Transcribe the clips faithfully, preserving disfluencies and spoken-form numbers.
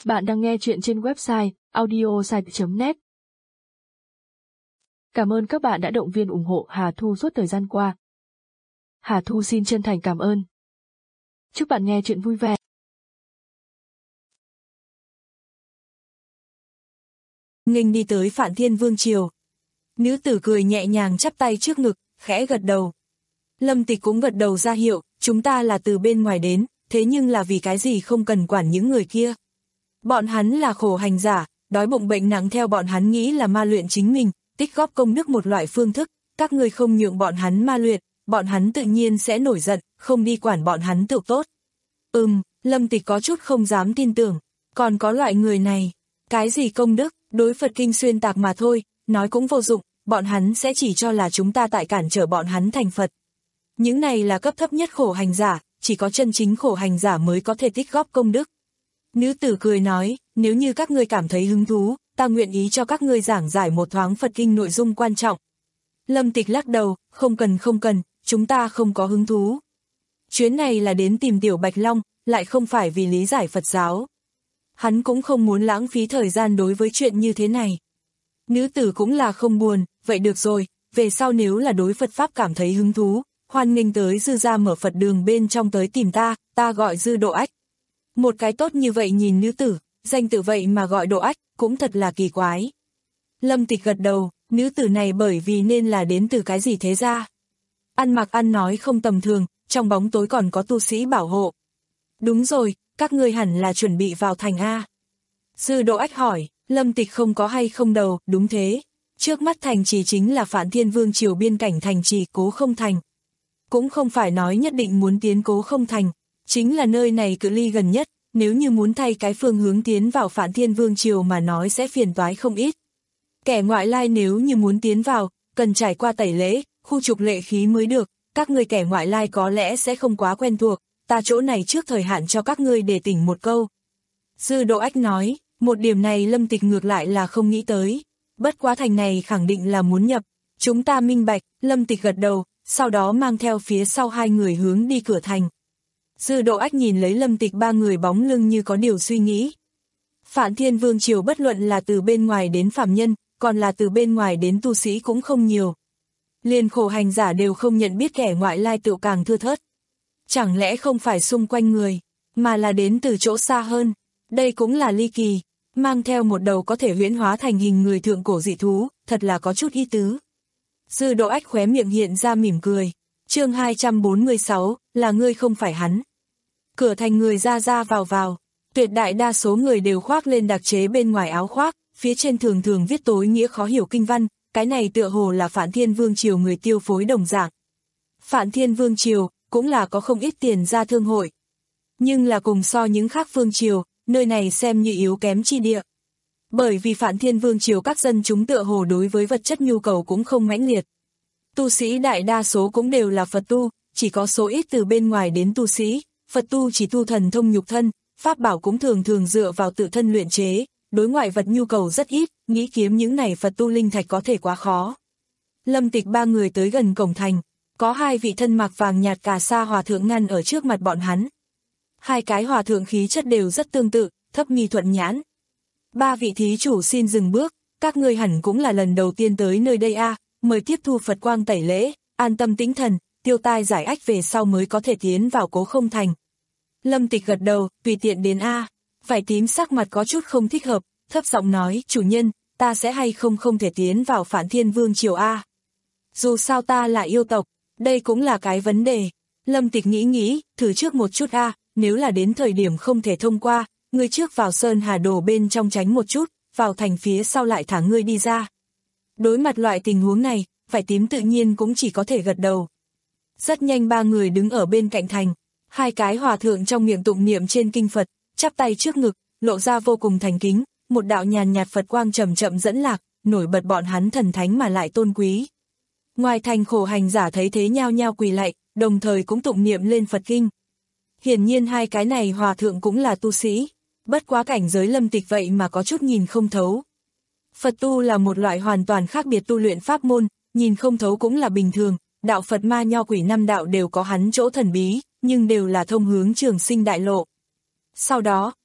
Bạn đang nghe chuyện trên website audiosite chấm net. Cảm ơn các bạn đã động viên ủng hộ Hà Thu suốt thời gian qua. Hà Thu xin chân thành cảm ơn. Chúc bạn nghe chuyện vui vẻ. Nghênh đi tới Phản Thiên Vương Triều. Nữ tử cười nhẹ nhàng chắp tay trước ngực, khẽ gật đầu. Lâm Tịch cũng gật đầu ra hiệu, chúng ta là từ bên ngoài đến, thế nhưng là vì cái gì không cần quản những người kia. Bọn hắn là khổ hành giả, đói bụng bệnh nặng theo bọn hắn nghĩ là ma luyện chính mình, tích góp công đức một loại phương thức, các người không nhượng bọn hắn ma luyện, bọn hắn tự nhiên sẽ nổi giận, không đi quản bọn hắn tự tốt. Ừm, Lâm Tịch có chút không dám tin tưởng, còn có loại người này, cái gì công đức, đối Phật kinh xuyên tạc mà thôi, nói cũng vô dụng, bọn hắn sẽ chỉ cho là chúng ta tại cản trở bọn hắn thành Phật. Những này là cấp thấp nhất khổ hành giả, chỉ có chân chính khổ hành giả mới có thể tích góp công đức. Nữ tử cười nói, nếu như các ngươi cảm thấy hứng thú, ta nguyện ý cho các ngươi giảng giải một thoáng Phật kinh nội dung quan trọng. Lâm Tịch lắc đầu, không cần không cần, chúng ta không có hứng thú. Chuyến này là đến tìm Tiểu Bạch Long, lại không phải vì lý giải Phật giáo. Hắn cũng không muốn lãng phí thời gian đối với chuyện như thế này. Nữ tử cũng là không buồn, vậy được rồi, về sau nếu là đối Phật Pháp cảm thấy hứng thú, hoan nghênh tới Dư gia mở Phật đường bên trong tới tìm ta, ta gọi Dư Độ Ách. Một cái tốt như vậy nhìn nữ tử, danh tự vậy mà gọi Độ Ách, cũng thật là kỳ quái. Lâm Tịch gật đầu, nữ tử này bởi vì nên là đến từ cái gì thế ra. Ăn mặc ăn nói không tầm thường, trong bóng tối còn có tu sĩ bảo hộ. Đúng rồi, các ngươi hẳn là chuẩn bị vào thành A. Dư Độ Ách hỏi, Lâm Tịch không có hay không đầu, đúng thế. Trước mắt thành trì chính là Phản Thiên Vương Triều biên cảnh thành trì Cố Không Thành. Cũng không phải nói nhất định muốn tiến Cố Không Thành, chính là nơi này cự ly gần nhất, nếu như muốn thay cái phương hướng tiến vào Phản Thiên Vương Triều mà nói sẽ phiền toái không ít. Kẻ ngoại lai nếu như muốn tiến vào, cần trải qua tẩy lễ, khu trục lệ khí mới được, các người kẻ ngoại lai có lẽ sẽ không quá quen thuộc, ta chỗ này trước thời hạn cho các ngươi để tỉnh một câu. Dư Độ Ách nói, một điểm này Lâm Tịch ngược lại là không nghĩ tới, bất quá thành này khẳng định là muốn nhập, chúng ta minh bạch, Lâm Tịch gật đầu, sau đó mang theo phía sau hai người hướng đi cửa thành. Dư Độ Ách nhìn lấy Lâm Tịch ba người bóng lưng như có điều suy nghĩ. Phản Thiên Vương Triều bất luận là từ bên ngoài đến phàm nhân, còn là từ bên ngoài đến tu sĩ cũng không nhiều. Liền khổ hành giả đều không nhận biết kẻ ngoại lai tự càng thưa thớt. Chẳng lẽ không phải xung quanh người, mà là đến từ chỗ xa hơn. Đây cũng là ly kỳ, mang theo một đầu có thể huyễn hóa thành hình người thượng cổ dị thú, thật là có chút ý tứ. Dư Độ Ách khóe miệng hiện ra mỉm cười. Chương hai trăm bốn mươi sáu, là ngươi không phải hắn. Cửa thành người ra ra vào vào, tuyệt đại đa số người đều khoác lên đặc chế bên ngoài áo khoác, phía trên thường thường viết tối nghĩa khó hiểu kinh văn, cái này tựa hồ là Phản Thiên Vương Triều người tiêu phối đồng dạng. Phản Thiên Vương Triều cũng là có không ít tiền ra thương hội, nhưng là cùng so những khác vương triều, nơi này xem như yếu kém chi địa. Bởi vì Phản Thiên Vương Triều các dân chúng tựa hồ đối với vật chất nhu cầu cũng không mãnh liệt. Tu sĩ đại đa số cũng đều là Phật tu, chỉ có số ít từ bên ngoài đến tu sĩ, Phật tu chỉ tu thần thông nhục thân, pháp bảo cũng thường thường dựa vào tự thân luyện chế, đối ngoại vật nhu cầu rất ít, nghĩ kiếm những này Phật tu linh thạch có thể quá khó. Lâm Tịch ba người tới gần cổng thành, có hai vị thân mặc vàng nhạt cà sa hòa thượng ngăn ở trước mặt bọn hắn. Hai cái hòa thượng khí chất đều rất tương tự, thấp mi thuận nhãn. Ba vị thí chủ xin dừng bước, các ngươi hẳn cũng là lần đầu tiên tới nơi đây a, à, mời tiếp thu Phật quang tẩy lễ, an tâm tĩnh thần, tiêu tai giải ách về sau mới có thể tiến vào Cố Không Thành. Lâm Tịch gật đầu, tùy tiện đến a. À. Vải tím sắc mặt có chút không thích hợp, thấp giọng nói, chủ nhân, ta sẽ hay không không thể tiến vào Phản Thiên Vương Triều a. À. Dù sao ta là yêu tộc, đây cũng là cái vấn đề. Lâm Tịch nghĩ nghĩ, thử trước một chút a, à, nếu là đến thời điểm không thể thông qua, ngươi trước vào Sơn Hà Đồ bên trong tránh một chút, vào thành phía sau lại thả ngươi đi ra. Đối mặt loại tình huống này, vải tím tự nhiên cũng chỉ có thể gật đầu. Rất nhanh ba người đứng ở bên cạnh thành, hai cái hòa thượng trong miệng tụng niệm trên kinh Phật, chắp tay trước ngực, lộ ra vô cùng thành kính, một đạo nhàn nhạt Phật quang chậm chậm dẫn lạc, nổi bật bọn hắn thần thánh mà lại tôn quý. Ngoài thành khổ hành giả thấy thế nhao nhao quỳ lạy, đồng thời cũng tụng niệm lên Phật kinh. Hiển nhiên hai cái này hòa thượng cũng là tu sĩ, bất quá cảnh giới Lâm Tịch vậy mà có chút nhìn không thấu. Phật tu là một loại hoàn toàn khác biệt tu luyện pháp môn, nhìn không thấu cũng là bình thường, đạo Phật ma nho quỷ năm đạo đều có hắn chỗ thần bí, nhưng đều là thông hướng trường sinh đại lộ. Sau đó,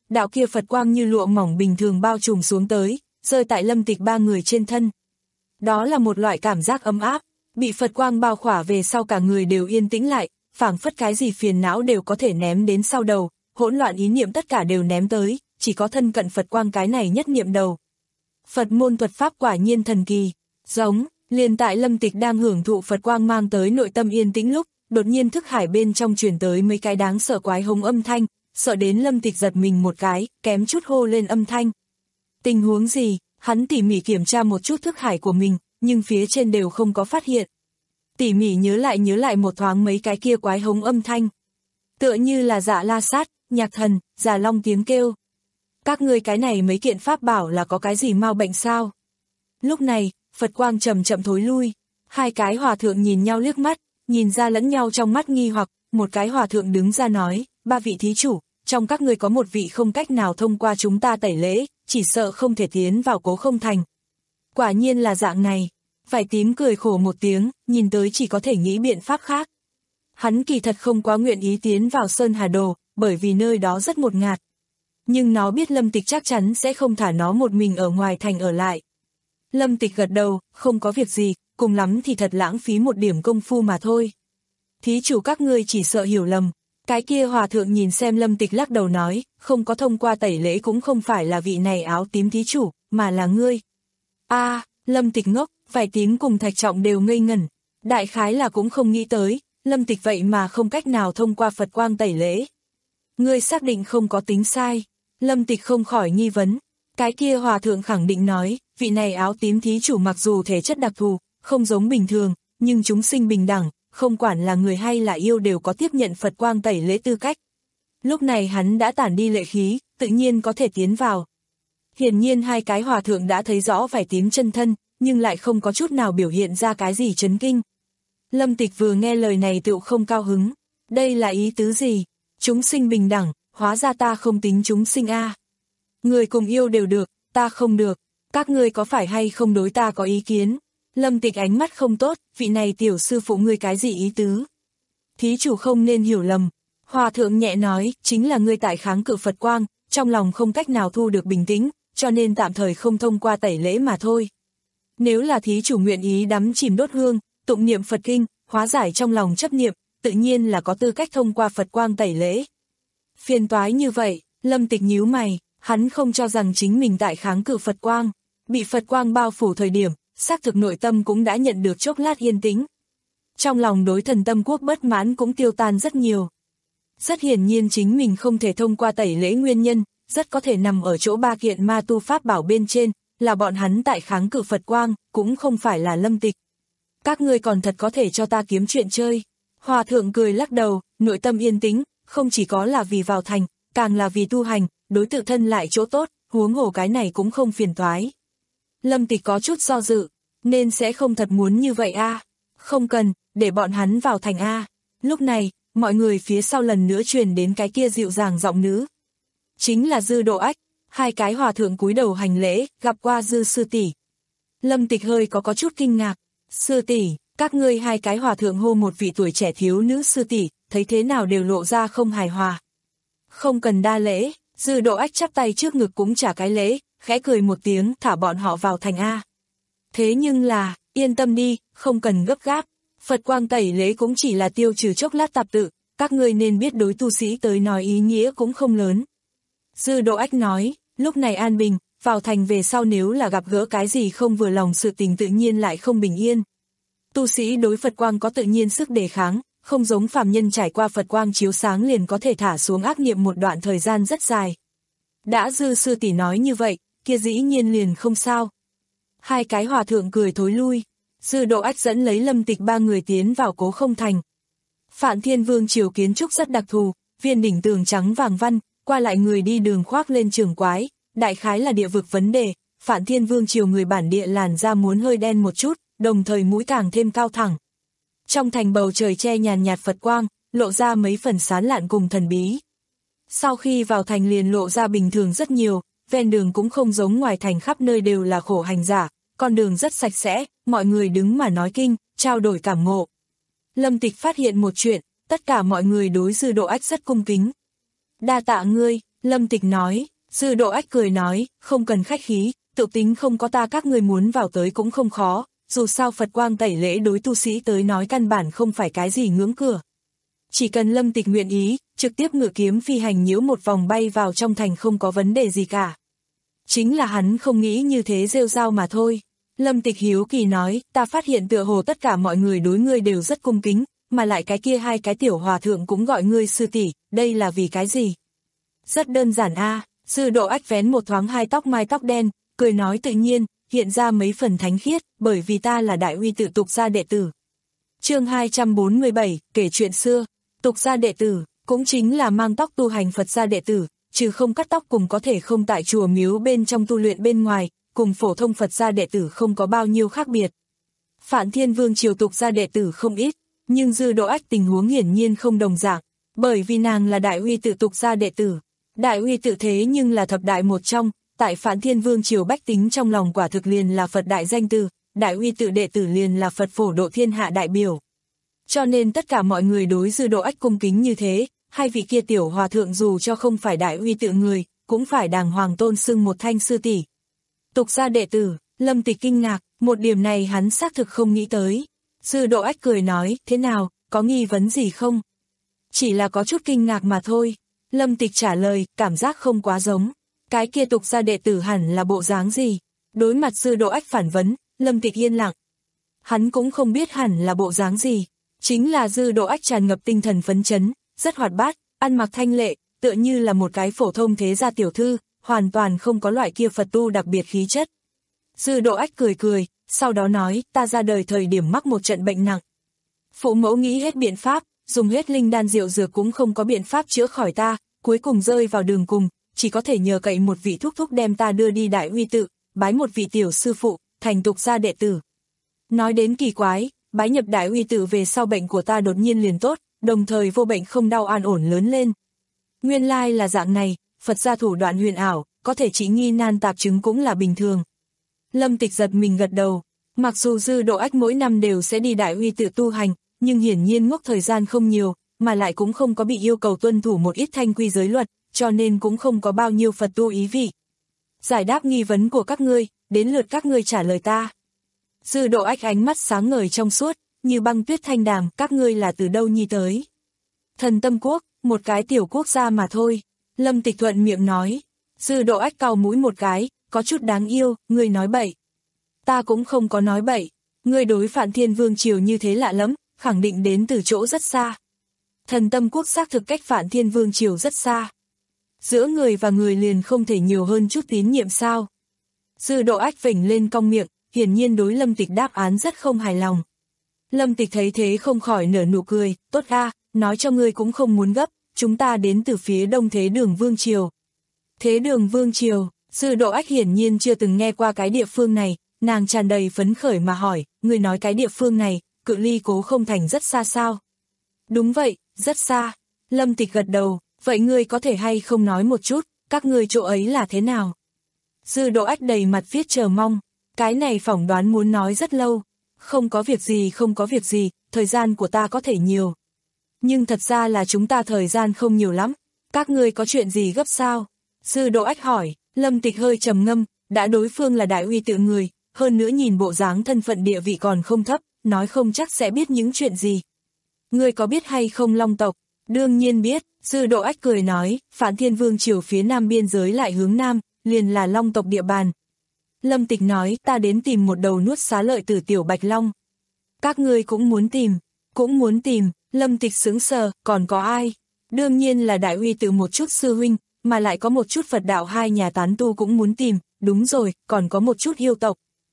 đạo kia Phật quang như lụa mỏng bình thường bao trùm xuống tới, rơi tại Lâm Tịch ba người trên thân. Đó là một loại cảm giác ấm áp, bị Phật quang bao khỏa về sau cả người đều yên tĩnh lại, phảng phất cái gì phiền não đều có thể ném đến sau đầu, hỗn loạn ý niệm tất cả đều ném tới, chỉ có thân cận Phật quang cái này nhất niệm đầu. Phật môn thuật pháp quả nhiên thần kỳ, giống, liền tại Lâm Tịch đang hưởng thụ Phật quang mang tới nội tâm yên tĩnh lúc, đột nhiên thức hải bên trong truyền tới mấy cái đáng sợ quái hống âm thanh, sợ đến Lâm Tịch giật mình một cái, kém chút hô lên âm thanh. Tình huống gì, hắn tỉ mỉ kiểm tra một chút thức hải của mình, nhưng phía trên đều không có phát hiện. Tỉ mỉ nhớ lại nhớ lại một thoáng mấy cái kia quái hống âm thanh. Tựa như là Dạ La Sát, Nhạc Thần, Già Long tiếng kêu. Các ngươi cái này mấy kiện pháp bảo là có cái gì mau bệnh sao? Lúc này, Phật quang chậm chậm thối lui, hai cái hòa thượng nhìn nhau liếc mắt, nhìn ra lẫn nhau trong mắt nghi hoặc, một cái hòa thượng đứng ra nói, ba vị thí chủ, trong các ngươi có một vị không cách nào thông qua chúng ta tẩy lễ, chỉ sợ không thể tiến vào Cố Không Thành. Quả nhiên là dạng này, Vải Tím cười khổ một tiếng, nhìn tới chỉ có thể nghĩ biện pháp khác. Hắn kỳ thật không quá nguyện ý tiến vào Sơn Hà Đồ, bởi vì nơi đó rất ngột ngạt. Nhưng nó biết Lâm Tịch chắc chắn sẽ không thả nó một mình ở ngoài thành ở lại. Lâm Tịch gật đầu, không có việc gì, cùng lắm thì thật lãng phí một điểm công phu mà thôi. Thí chủ các ngươi chỉ sợ hiểu lầm. Cái kia hòa thượng nhìn xem Lâm Tịch lắc đầu nói, không có thông qua tẩy lễ cũng không phải là vị này áo tím thí chủ, mà là ngươi. A, à, Lâm Tịch ngốc, Vải Tím cùng Thạch Trọng đều ngây ngẩn. Đại khái là cũng không nghĩ tới, Lâm Tịch vậy mà không cách nào thông qua Phật quang tẩy lễ. Ngươi xác định không có tính sai. Lâm Tịch không khỏi nghi vấn. Cái kia hòa thượng khẳng định nói, vị này áo tím thí chủ mặc dù thể chất đặc thù, không giống bình thường, nhưng chúng sinh bình đẳng, không quản là người hay là yêu đều có tiếp nhận Phật quang tẩy lễ tư cách. Lúc này hắn đã tản đi lệ khí, tự nhiên có thể tiến vào. Hiển nhiên hai cái hòa thượng đã thấy rõ Vải Tím chân thân, nhưng lại không có chút nào biểu hiện ra cái gì chấn kinh. Lâm Tịch vừa nghe lời này tựu không cao hứng. Đây là ý tứ gì? Chúng sinh bình đẳng, hóa ra ta không tính chúng sinh a. À. Người cùng yêu đều được, ta không được. Các ngươi có phải hay không đối ta có ý kiến? Lâm Tịch ánh mắt không tốt, vị này tiểu sư phụ ngươi cái gì ý tứ? Thí chủ không nên hiểu lầm. Hòa thượng nhẹ nói, chính là ngươi tại kháng cự Phật quang, trong lòng không cách nào thu được bình tĩnh, cho nên tạm thời không thông qua tẩy lễ mà thôi. Nếu là thí chủ nguyện ý đắm chìm đốt hương, tụng niệm Phật kinh, hóa giải trong lòng chấp niệm, tự nhiên là có tư cách thông qua Phật quang tẩy lễ. Phiền toái như vậy, Lâm Tịch nhíu mày, hắn không cho rằng chính mình tại kháng cự Phật quang, bị Phật quang bao phủ thời điểm, xác thực nội tâm cũng đã nhận được chốc lát yên tĩnh. Trong lòng đối Thần Tâm Quốc bất mãn cũng tiêu tan rất nhiều. Rất hiển nhiên chính mình không thể thông qua tẩy lễ nguyên nhân, rất có thể nằm ở chỗ ba kiện ma tu pháp bảo bên trên, là bọn hắn tại kháng cự Phật quang, cũng không phải là Lâm Tịch. Các ngươi còn thật có thể cho ta kiếm chuyện chơi. Hòa thượng cười lắc đầu, nội tâm yên tĩnh, không chỉ có là vì vào thành, càng là vì tu hành, đối tự thân lại chỗ tốt, huống hồ cái này cũng không phiền toái. Lâm Tịch có chút do dự, nên sẽ không thật muốn như vậy a. À. Không cần, để bọn hắn vào thành a. À. Lúc này, mọi người phía sau lần nữa truyền đến cái kia dịu dàng giọng nữ. Chính là Dư Độ Ách, hai cái hòa thượng cúi đầu hành lễ, gặp qua Dư sư tỷ. Lâm Tịch hơi có có chút kinh ngạc, sư tỷ, các ngươi hai cái hòa thượng hô một vị tuổi trẻ thiếu nữ sư tỷ, thấy thế nào đều lộ ra không hài hòa. Không cần đa lễ, Dư Độ Ách chắp tay trước ngực cũng trả cái lễ, khẽ cười một tiếng thả bọn họ vào thành A. Thế nhưng là, yên tâm đi, không cần gấp gáp, Phật quang tẩy lễ cũng chỉ là tiêu trừ chốc lát tạp tự, các ngươi nên biết đối tu sĩ tới nói ý nghĩa cũng không lớn. Dư Độ Ách nói, lúc này an bình, vào thành về sau nếu là gặp gỡ cái gì không vừa lòng sự tình tự nhiên lại không bình yên. Tu sĩ đối Phật quang có tự nhiên sức đề kháng, không giống phàm nhân trải qua Phật quang chiếu sáng liền có thể thả xuống ác niệm một đoạn thời gian rất dài. Đã Dư sư tỷ nói như vậy, kia dĩ nhiên liền không sao. Hai cái hòa thượng cười thối lui, Dư Độ Ách dẫn lấy Lâm Tịch ba người tiến vào Cố Không Thành. Phạn Thiên Vương triều kiến trúc rất đặc thù, viên đỉnh tường trắng vàng văn, qua lại người đi đường khoác lên trường quái, đại khái là địa vực vấn đề, Phạn Thiên Vương triều người bản địa làn da muốn hơi đen một chút, đồng thời mũi càng thêm cao thẳng. Trong thành bầu trời che nhàn nhạt Phật quang, lộ ra mấy phần sán lạn cùng thần bí. Sau khi vào thành liền lộ ra bình thường rất nhiều, ven đường cũng không giống ngoài thành khắp nơi đều là khổ hành giả, con đường rất sạch sẽ, mọi người đứng mà nói kinh, trao đổi cảm ngộ. Lâm Tịch phát hiện một chuyện, tất cả mọi người đối Dư Độ Ách rất cung kính. Đa tạ ngươi, Lâm Tịch nói. Dư Độ Ách cười nói, không cần khách khí, tự tính không có ta các ngươi muốn vào tới cũng không khó, dù sao Phật quang tẩy lễ đối tu sĩ tới nói căn bản không phải cái gì ngưỡng cửa. Chỉ cần Lâm Tịch nguyện ý, trực tiếp ngự kiếm phi hành nhiễu một vòng bay vào trong thành không có vấn đề gì cả. Chính là hắn không nghĩ như thế rêu rao mà thôi. Lâm Tịch hiếu kỳ nói, ta phát hiện tựa hồ tất cả mọi người đối ngươi đều rất cung kính, mà lại cái kia hai cái tiểu hòa thượng cũng gọi ngươi sư tỷ, đây là vì cái gì? Rất đơn giản a. Dư Độ Ách vén một thoáng hai tóc mai tóc đen, cười nói tự nhiên, hiện ra mấy phần thánh khiết, bởi vì ta là đại uy tự tục gia đệ tử. Chương hai trăm bốn mươi bảy, kể chuyện xưa, tục gia đệ tử, cũng chính là mang tóc tu hành Phật gia đệ tử, trừ không cắt tóc cùng có thể không tại chùa miếu bên trong tu luyện bên ngoài, cùng phổ thông Phật gia đệ tử không có bao nhiêu khác biệt. Phạn Thiên Vương triều tục gia đệ tử không ít, nhưng Dư Độ Ách tình huống hiển nhiên không đồng dạng, bởi vì nàng là đại uy tự tục gia đệ tử. Đại uy tự thế nhưng là thập đại một trong, tại Phạn Thiên Vương triều bách tính trong lòng quả thực liền là Phật đại danh từ, đại uy tự đệ tử liền là Phật phổ độ thiên hạ đại biểu. Cho nên tất cả mọi người đối Dư Độ Ách cung kính như thế, hai vị kia tiểu hòa thượng dù cho không phải đại uy tự người, cũng phải đàng hoàng tôn xưng một thanh sư tỷ. Tục gia đệ tử, Lâm Tịch kinh ngạc, một điểm này hắn xác thực không nghĩ tới. Dư Độ Ách cười nói, thế nào, có nghi vấn gì không? Chỉ là có chút kinh ngạc mà thôi. Lâm Tịch trả lời, cảm giác không quá giống. Cái kia tục gia đệ tử hẳn là bộ dáng gì? Đối mặt Dư Độ Ách phản vấn, Lâm Tịch yên lặng. Hắn cũng không biết hẳn là bộ dáng gì. Chính là Dư Độ Ách tràn ngập tinh thần phấn chấn, rất hoạt bát, ăn mặc thanh lệ, tựa như là một cái phổ thông thế gia tiểu thư, hoàn toàn không có loại kia Phật tu đặc biệt khí chất. Dư Độ Ách cười cười, sau đó nói, ta ra đời thời điểm mắc một trận bệnh nặng. Phụ mẫu nghĩ hết biện pháp, dùng hết linh đan diệu dược cũng không có biện pháp chữa khỏi ta, cuối cùng rơi vào đường cùng, chỉ có thể nhờ cậy một vị thúc thúc đem ta đưa đi đại uy tự, bái một vị tiểu sư phụ, thành tục gia đệ tử. Nói đến kỳ quái, bái nhập đại uy tự về sau bệnh của ta đột nhiên liền tốt, đồng thời vô bệnh không đau an ổn lớn lên. Nguyên lai là dạng này, Phật gia thủ đoạn huyền ảo, có thể trị nghi nan tạp chứng cũng là bình thường. Lâm Tịch giật mình gật đầu, mặc dù Dư Độ Ách mỗi năm đều sẽ đi đại uy tự tu hành, nhưng hiển nhiên ngốc thời gian không nhiều, mà lại cũng không có bị yêu cầu tuân thủ một ít thanh quy giới luật, cho nên cũng không có bao nhiêu Phật tu ý vị. Giải đáp nghi vấn của các ngươi, đến lượt các ngươi trả lời ta. Dư Độ Ách ánh mắt sáng ngời trong suốt, như băng tuyết thanh đàm, các ngươi là từ đâu nhi tới? Thần Tâm Quốc, một cái tiểu quốc gia mà thôi. Lâm Tịch thuận miệng nói. Dư Độ Ách cau mũi một cái, có chút đáng yêu, ngươi nói bậy. Ta cũng không có nói bậy, ngươi đối Phạn Thiên Vương triều như thế lạ lắm, khẳng định đến từ chỗ rất xa. Thần Tâm Quốc xác thực cách Phạn Thiên Vương triều rất xa. Giữa người và người liền không thể nhiều hơn chút tín nhiệm sao? Dư Độ Ách vểnh lên cong miệng, hiển nhiên đối Lâm Tịch đáp án rất không hài lòng. Lâm Tịch thấy thế không khỏi nở nụ cười, tốt a, nói cho ngươi cũng không muốn gấp, chúng ta đến từ phía đông Thế Đường Vương triều. Thế Đường Vương triều, Dư Độ Ách hiển nhiên chưa từng nghe qua cái địa phương này, nàng tràn đầy phấn khởi mà hỏi, ngươi nói cái địa phương này, cự ly Cố Không Thành rất xa sao? Đúng vậy, rất xa. Lâm Tịch gật đầu, vậy ngươi có thể hay không nói một chút, các ngươi chỗ ấy là thế nào? Dư Độ Ách đầy mặt viết chờ mong, cái này phỏng đoán muốn nói rất lâu. Không có việc gì không có việc gì, thời gian của ta có thể nhiều. Nhưng thật ra là chúng ta thời gian không nhiều lắm, các ngươi có chuyện gì gấp sao? Dư Độ Ách hỏi. Lâm Tịch hơi trầm ngâm, đã đối phương là đại uy tự người, hơn nữa nhìn bộ dáng thân phận địa vị còn không thấp, nói không chắc sẽ biết những chuyện gì. Ngươi có biết hay không Long tộc? Đương nhiên biết, Dư Độ Ách cười nói, Phạn Thiên Vương triều phía nam biên giới lại hướng nam, liền là Long tộc địa bàn. Lâm Tịch nói, ta đến tìm một đầu nuốt xá lợi tử tiểu Bạch Long. Các ngươi cũng muốn tìm, cũng muốn tìm, Lâm Tịch sững sờ, còn có ai? Đương nhiên là đại uy tự một chút sư huynh, mà lại có một chút Phật đạo hai nhà tán tu cũng muốn tìm, đúng rồi, còn có một chút yêu tộc.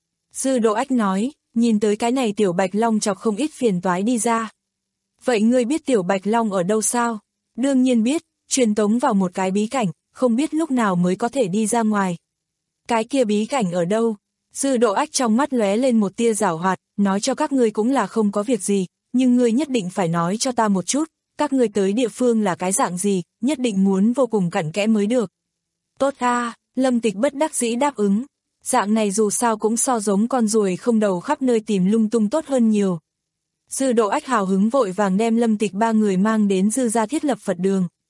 Dư Độ Ách nói, nhìn tới cái này tiểu Bạch Long chọc không ít phiền toái đi ra. Vậy ngươi biết tiểu Bạch Long ở đâu sao? Đương nhiên biết, truyền tống vào một cái bí cảnh, không biết lúc nào mới có thể đi ra ngoài. Cái kia bí cảnh ở đâu? Dư Độ Ách trong mắt lóe lên một tia giảo hoạt, nói cho các ngươi cũng là không có việc gì, nhưng ngươi nhất định phải nói cho ta một chút, các ngươi tới địa phương là cái dạng gì, nhất định muốn vô cùng cặn kẽ mới được. Tốt a, Lâm Tịch bất đắc dĩ đáp ứng. Dạng này dù sao cũng so giống con ruồi không đầu khắp nơi tìm lung tung tốt hơn nhiều. Dư Độ Ách hào hứng vội vàng đem Lâm Tịch ba người mang đến Dư gia thiết lập Phật đường.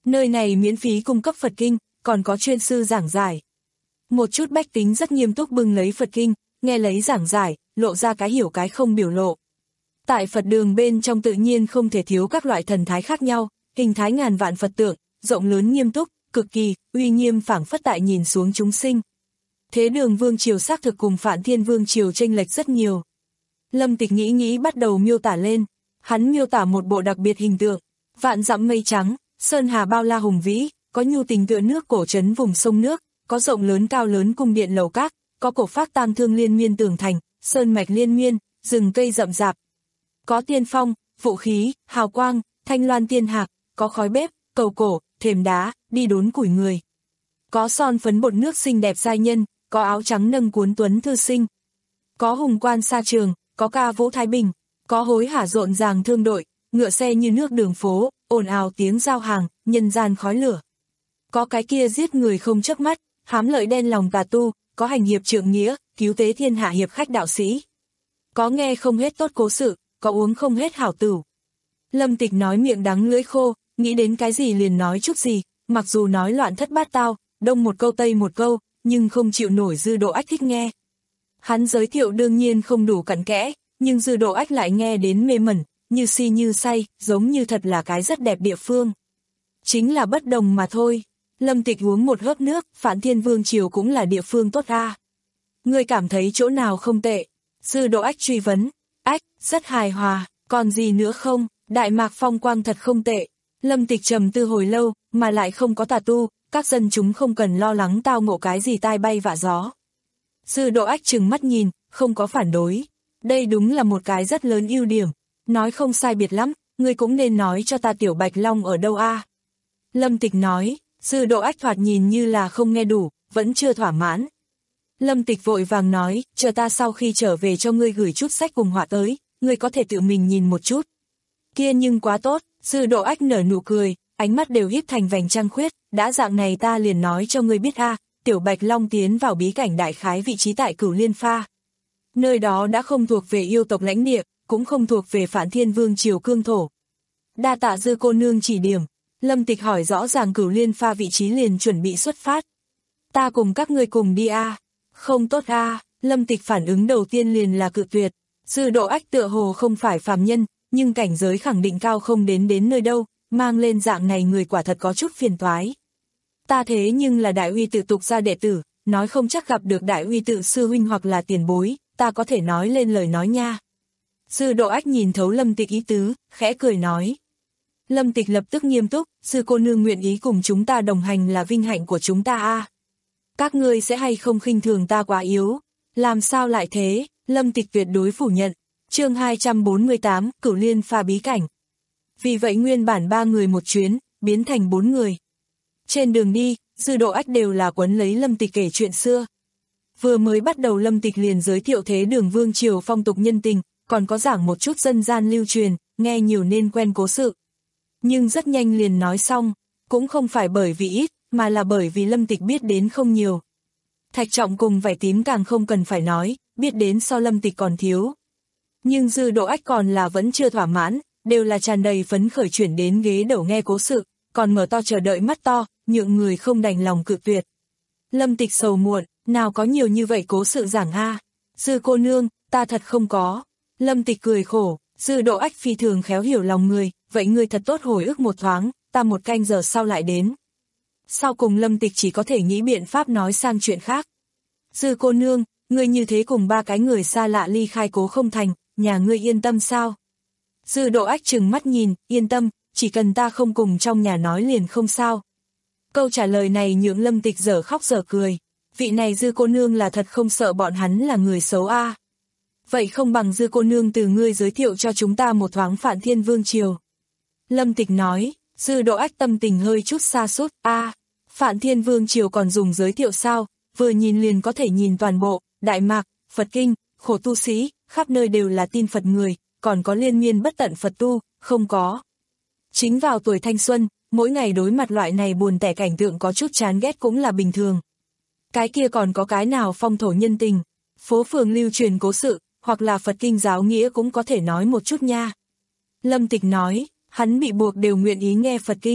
Nơi này miễn phí cung cấp Phật kinh, còn có chuyên sư giảng giải. Một chút bách tính rất nghiêm túc bưng lấy Phật kinh, nghe lấy giảng giải, lộ ra cái hiểu cái không biểu lộ. Tại Phật đường bên trong tự nhiên không thể thiếu các loại thần thái khác nhau, hình thái ngàn vạn Phật tượng, rộng lớn nghiêm túc, cực kỳ, uy nghiêm phảng phất tại nhìn xuống chúng sinh. Thế đường vương triều xác thực cùng Phạn Thiên vương triều chênh lệch rất nhiều. Lâm Tịch nghĩ nghĩ bắt đầu miêu tả lên, hắn miêu tả một bộ đặc biệt hình tượng, vạn dặm mây trắng, sơn hà bao la hùng vĩ, có nhu tình tựa nước cổ trấn vùng sông nước, có rộng lớn cao lớn cung điện lầu các, có cổ phác tang thương liên miên tường thành, sơn mạch liên miên, rừng cây rậm rạp. Có tiên phong, vũ khí, hào quang, thanh loan tiên hạc, có khói bếp, cầu cổ, thềm đá, đi đốn củi người. Có son phấn bột nước xinh đẹp giai nhân, có áo trắng nâng cuốn tuấn thư sinh. Có hùng quan sa trường, có ca vũ thái bình, có hối hả rộn ràng thương đội, ngựa xe như nước đường phố, ồn ào tiếng giao hàng, nhân gian khói lửa. Có cái kia giết người không chớp mắt, hám lợi đen lòng tà tu, có hành hiệp trượng nghĩa, cứu tế thiên hạ hiệp khách đạo sĩ. Có nghe không hết tốt cố sự, có uống không hết hảo tửu. Lâm Tịch nói miệng đắng lưỡi khô, nghĩ đến cái gì liền nói chút gì, mặc dù nói loạn thất bát tao, đông một câu tây một câu, nhưng không chịu nổi Dư Độ Ách thích nghe. Hắn giới thiệu đương nhiên không đủ cặn kẽ, nhưng Dư Độ Ách lại nghe đến mê mẩn, như si như say, giống như thật là cái rất đẹp địa phương. Chính là bất đồng mà thôi. Lâm Tịch uống một hớp nước, Phạn Thiên vương triều cũng là địa phương tốt a. Ngươi cảm thấy chỗ nào không tệ? Dư Độ Ách truy vấn. Ách, rất hài hòa, còn gì nữa không? Đại Mạc phong quang thật không tệ. Lâm Tịch trầm tư hồi lâu, mà lại không có tà tu, các dân chúng không cần lo lắng tao ngộ cái gì tai bay vạ gió. Dư Độ Ách trừng mắt nhìn, không có phản đối. Đây đúng là một cái rất lớn ưu điểm. Nói không sai biệt lắm, ngươi cũng nên nói cho ta Tiểu Bạch Long ở đâu a. Lâm Tịch nói. Dư Độ Ách thoạt nhìn như là không nghe đủ, vẫn chưa thỏa mãn. Lâm Tịch vội vàng nói, chờ ta sau khi trở về cho ngươi gửi chút sách cùng họa tới, ngươi có thể tự mình nhìn một chút. Kia nhưng quá tốt, Dư Độ Ách nở nụ cười, ánh mắt đều híp thành vành trăng khuyết, đã dạng này ta liền nói cho ngươi biết a, Tiểu Bạch Long tiến vào bí cảnh đại khái vị trí tại Cửu Liên Pha. Nơi đó đã không thuộc về yêu tộc lãnh địa, cũng không thuộc về Phạn Thiên vương triều cương thổ. Đa tạ Dư cô nương chỉ điểm. Lâm Tịch hỏi rõ ràng Cửu Liên Pha vị trí liền chuẩn bị xuất phát. Ta cùng các ngươi cùng đi a. Không tốt a. Lâm Tịch phản ứng đầu tiên liền là cự tuyệt. Dư Độ Ách tựa hồ không phải phàm nhân, nhưng cảnh giới khẳng định cao không đến đến nơi đâu, mang lên dạng này người quả thật có chút phiền toái. Ta thế nhưng là đại uy tự tục gia đệ tử, nói không chắc gặp được đại uy tự sư huynh hoặc là tiền bối, ta có thể nói lên lời nói nha. Dư Độ Ách nhìn thấu Lâm Tịch ý tứ, khẽ cười nói. Lâm Tịch lập tức nghiêm túc, sư cô nương nguyện ý cùng chúng ta đồng hành là vinh hạnh của chúng ta a. Các ngươi sẽ hay không khinh thường ta quá yếu? Làm sao lại thế? Lâm Tịch tuyệt đối phủ nhận. Chương hai trăm bốn mươi tám, Cửu Liên Pha bí cảnh. Vì vậy nguyên bản ba người một chuyến, biến thành bốn người. Trên đường đi, Dư Độ Ách đều là quấn lấy Lâm Tịch kể chuyện xưa. Vừa mới bắt đầu Lâm Tịch liền giới thiệu thế đường vương triều phong tục nhân tình, còn có giảng một chút dân gian lưu truyền, nghe nhiều nên quen cố sự. Nhưng rất nhanh liền nói xong, cũng không phải bởi vì ít, mà là bởi vì Lâm Tịch biết đến không nhiều. Thạch Trọng cùng Vải Tím càng không cần phải nói, biết đến so Lâm Tịch còn thiếu. Nhưng Dư Độ Ách còn là vẫn chưa thỏa mãn, đều là tràn đầy phấn khởi chuyển đến ghế đầu nghe cố sự, còn mở to chờ đợi mắt to, nhượng người không đành lòng cự tuyệt. Lâm Tịch sầu muộn, nào có nhiều như vậy cố sự giảng ha. Dư cô nương, ta thật không có. Lâm Tịch cười khổ, Dư Độ Ách phi thường khéo hiểu lòng người, vậy ngươi thật tốt hồi ức một thoáng, ta một canh giờ sau lại đến. Sau cùng Lâm Tịch chỉ có thể nghĩ biện pháp nói sang chuyện khác. Dư cô nương, ngươi như thế cùng ba cái người xa lạ ly khai cố không thành, nhà ngươi yên tâm sao? Dư Độ Ách trừng mắt nhìn, yên tâm, chỉ cần ta không cùng trong nhà nói liền không sao. Câu trả lời này nhượng Lâm Tịch dở khóc dở cười, vị này Dư cô nương là thật không sợ bọn hắn là người xấu a. À. Vậy không bằng Dư cô nương từ ngươi giới thiệu cho chúng ta một thoáng Phạn Thiên vương triều. Lâm Tịch nói, Dư Độ Ách tâm tình hơi chút xa sút a. À, Phạn Thiên vương triều còn dùng giới thiệu sao, vừa nhìn liền có thể nhìn toàn bộ, Đại Mạc, Phật Kinh, khổ tu sĩ, khắp nơi đều là tin Phật người, còn có liên miên bất tận Phật tu, không có. Chính vào tuổi thanh xuân, mỗi ngày đối mặt loại này buồn tẻ cảnh tượng có chút chán ghét cũng là bình thường. Cái kia còn có cái nào phong thổ nhân tình, phố phường lưu truyền cố sự, hoặc là Phật Kinh giáo nghĩa cũng có thể nói một chút nha. Lâm Tịch nói, hắn bị buộc đều nguyện ý nghe Phật Kinh.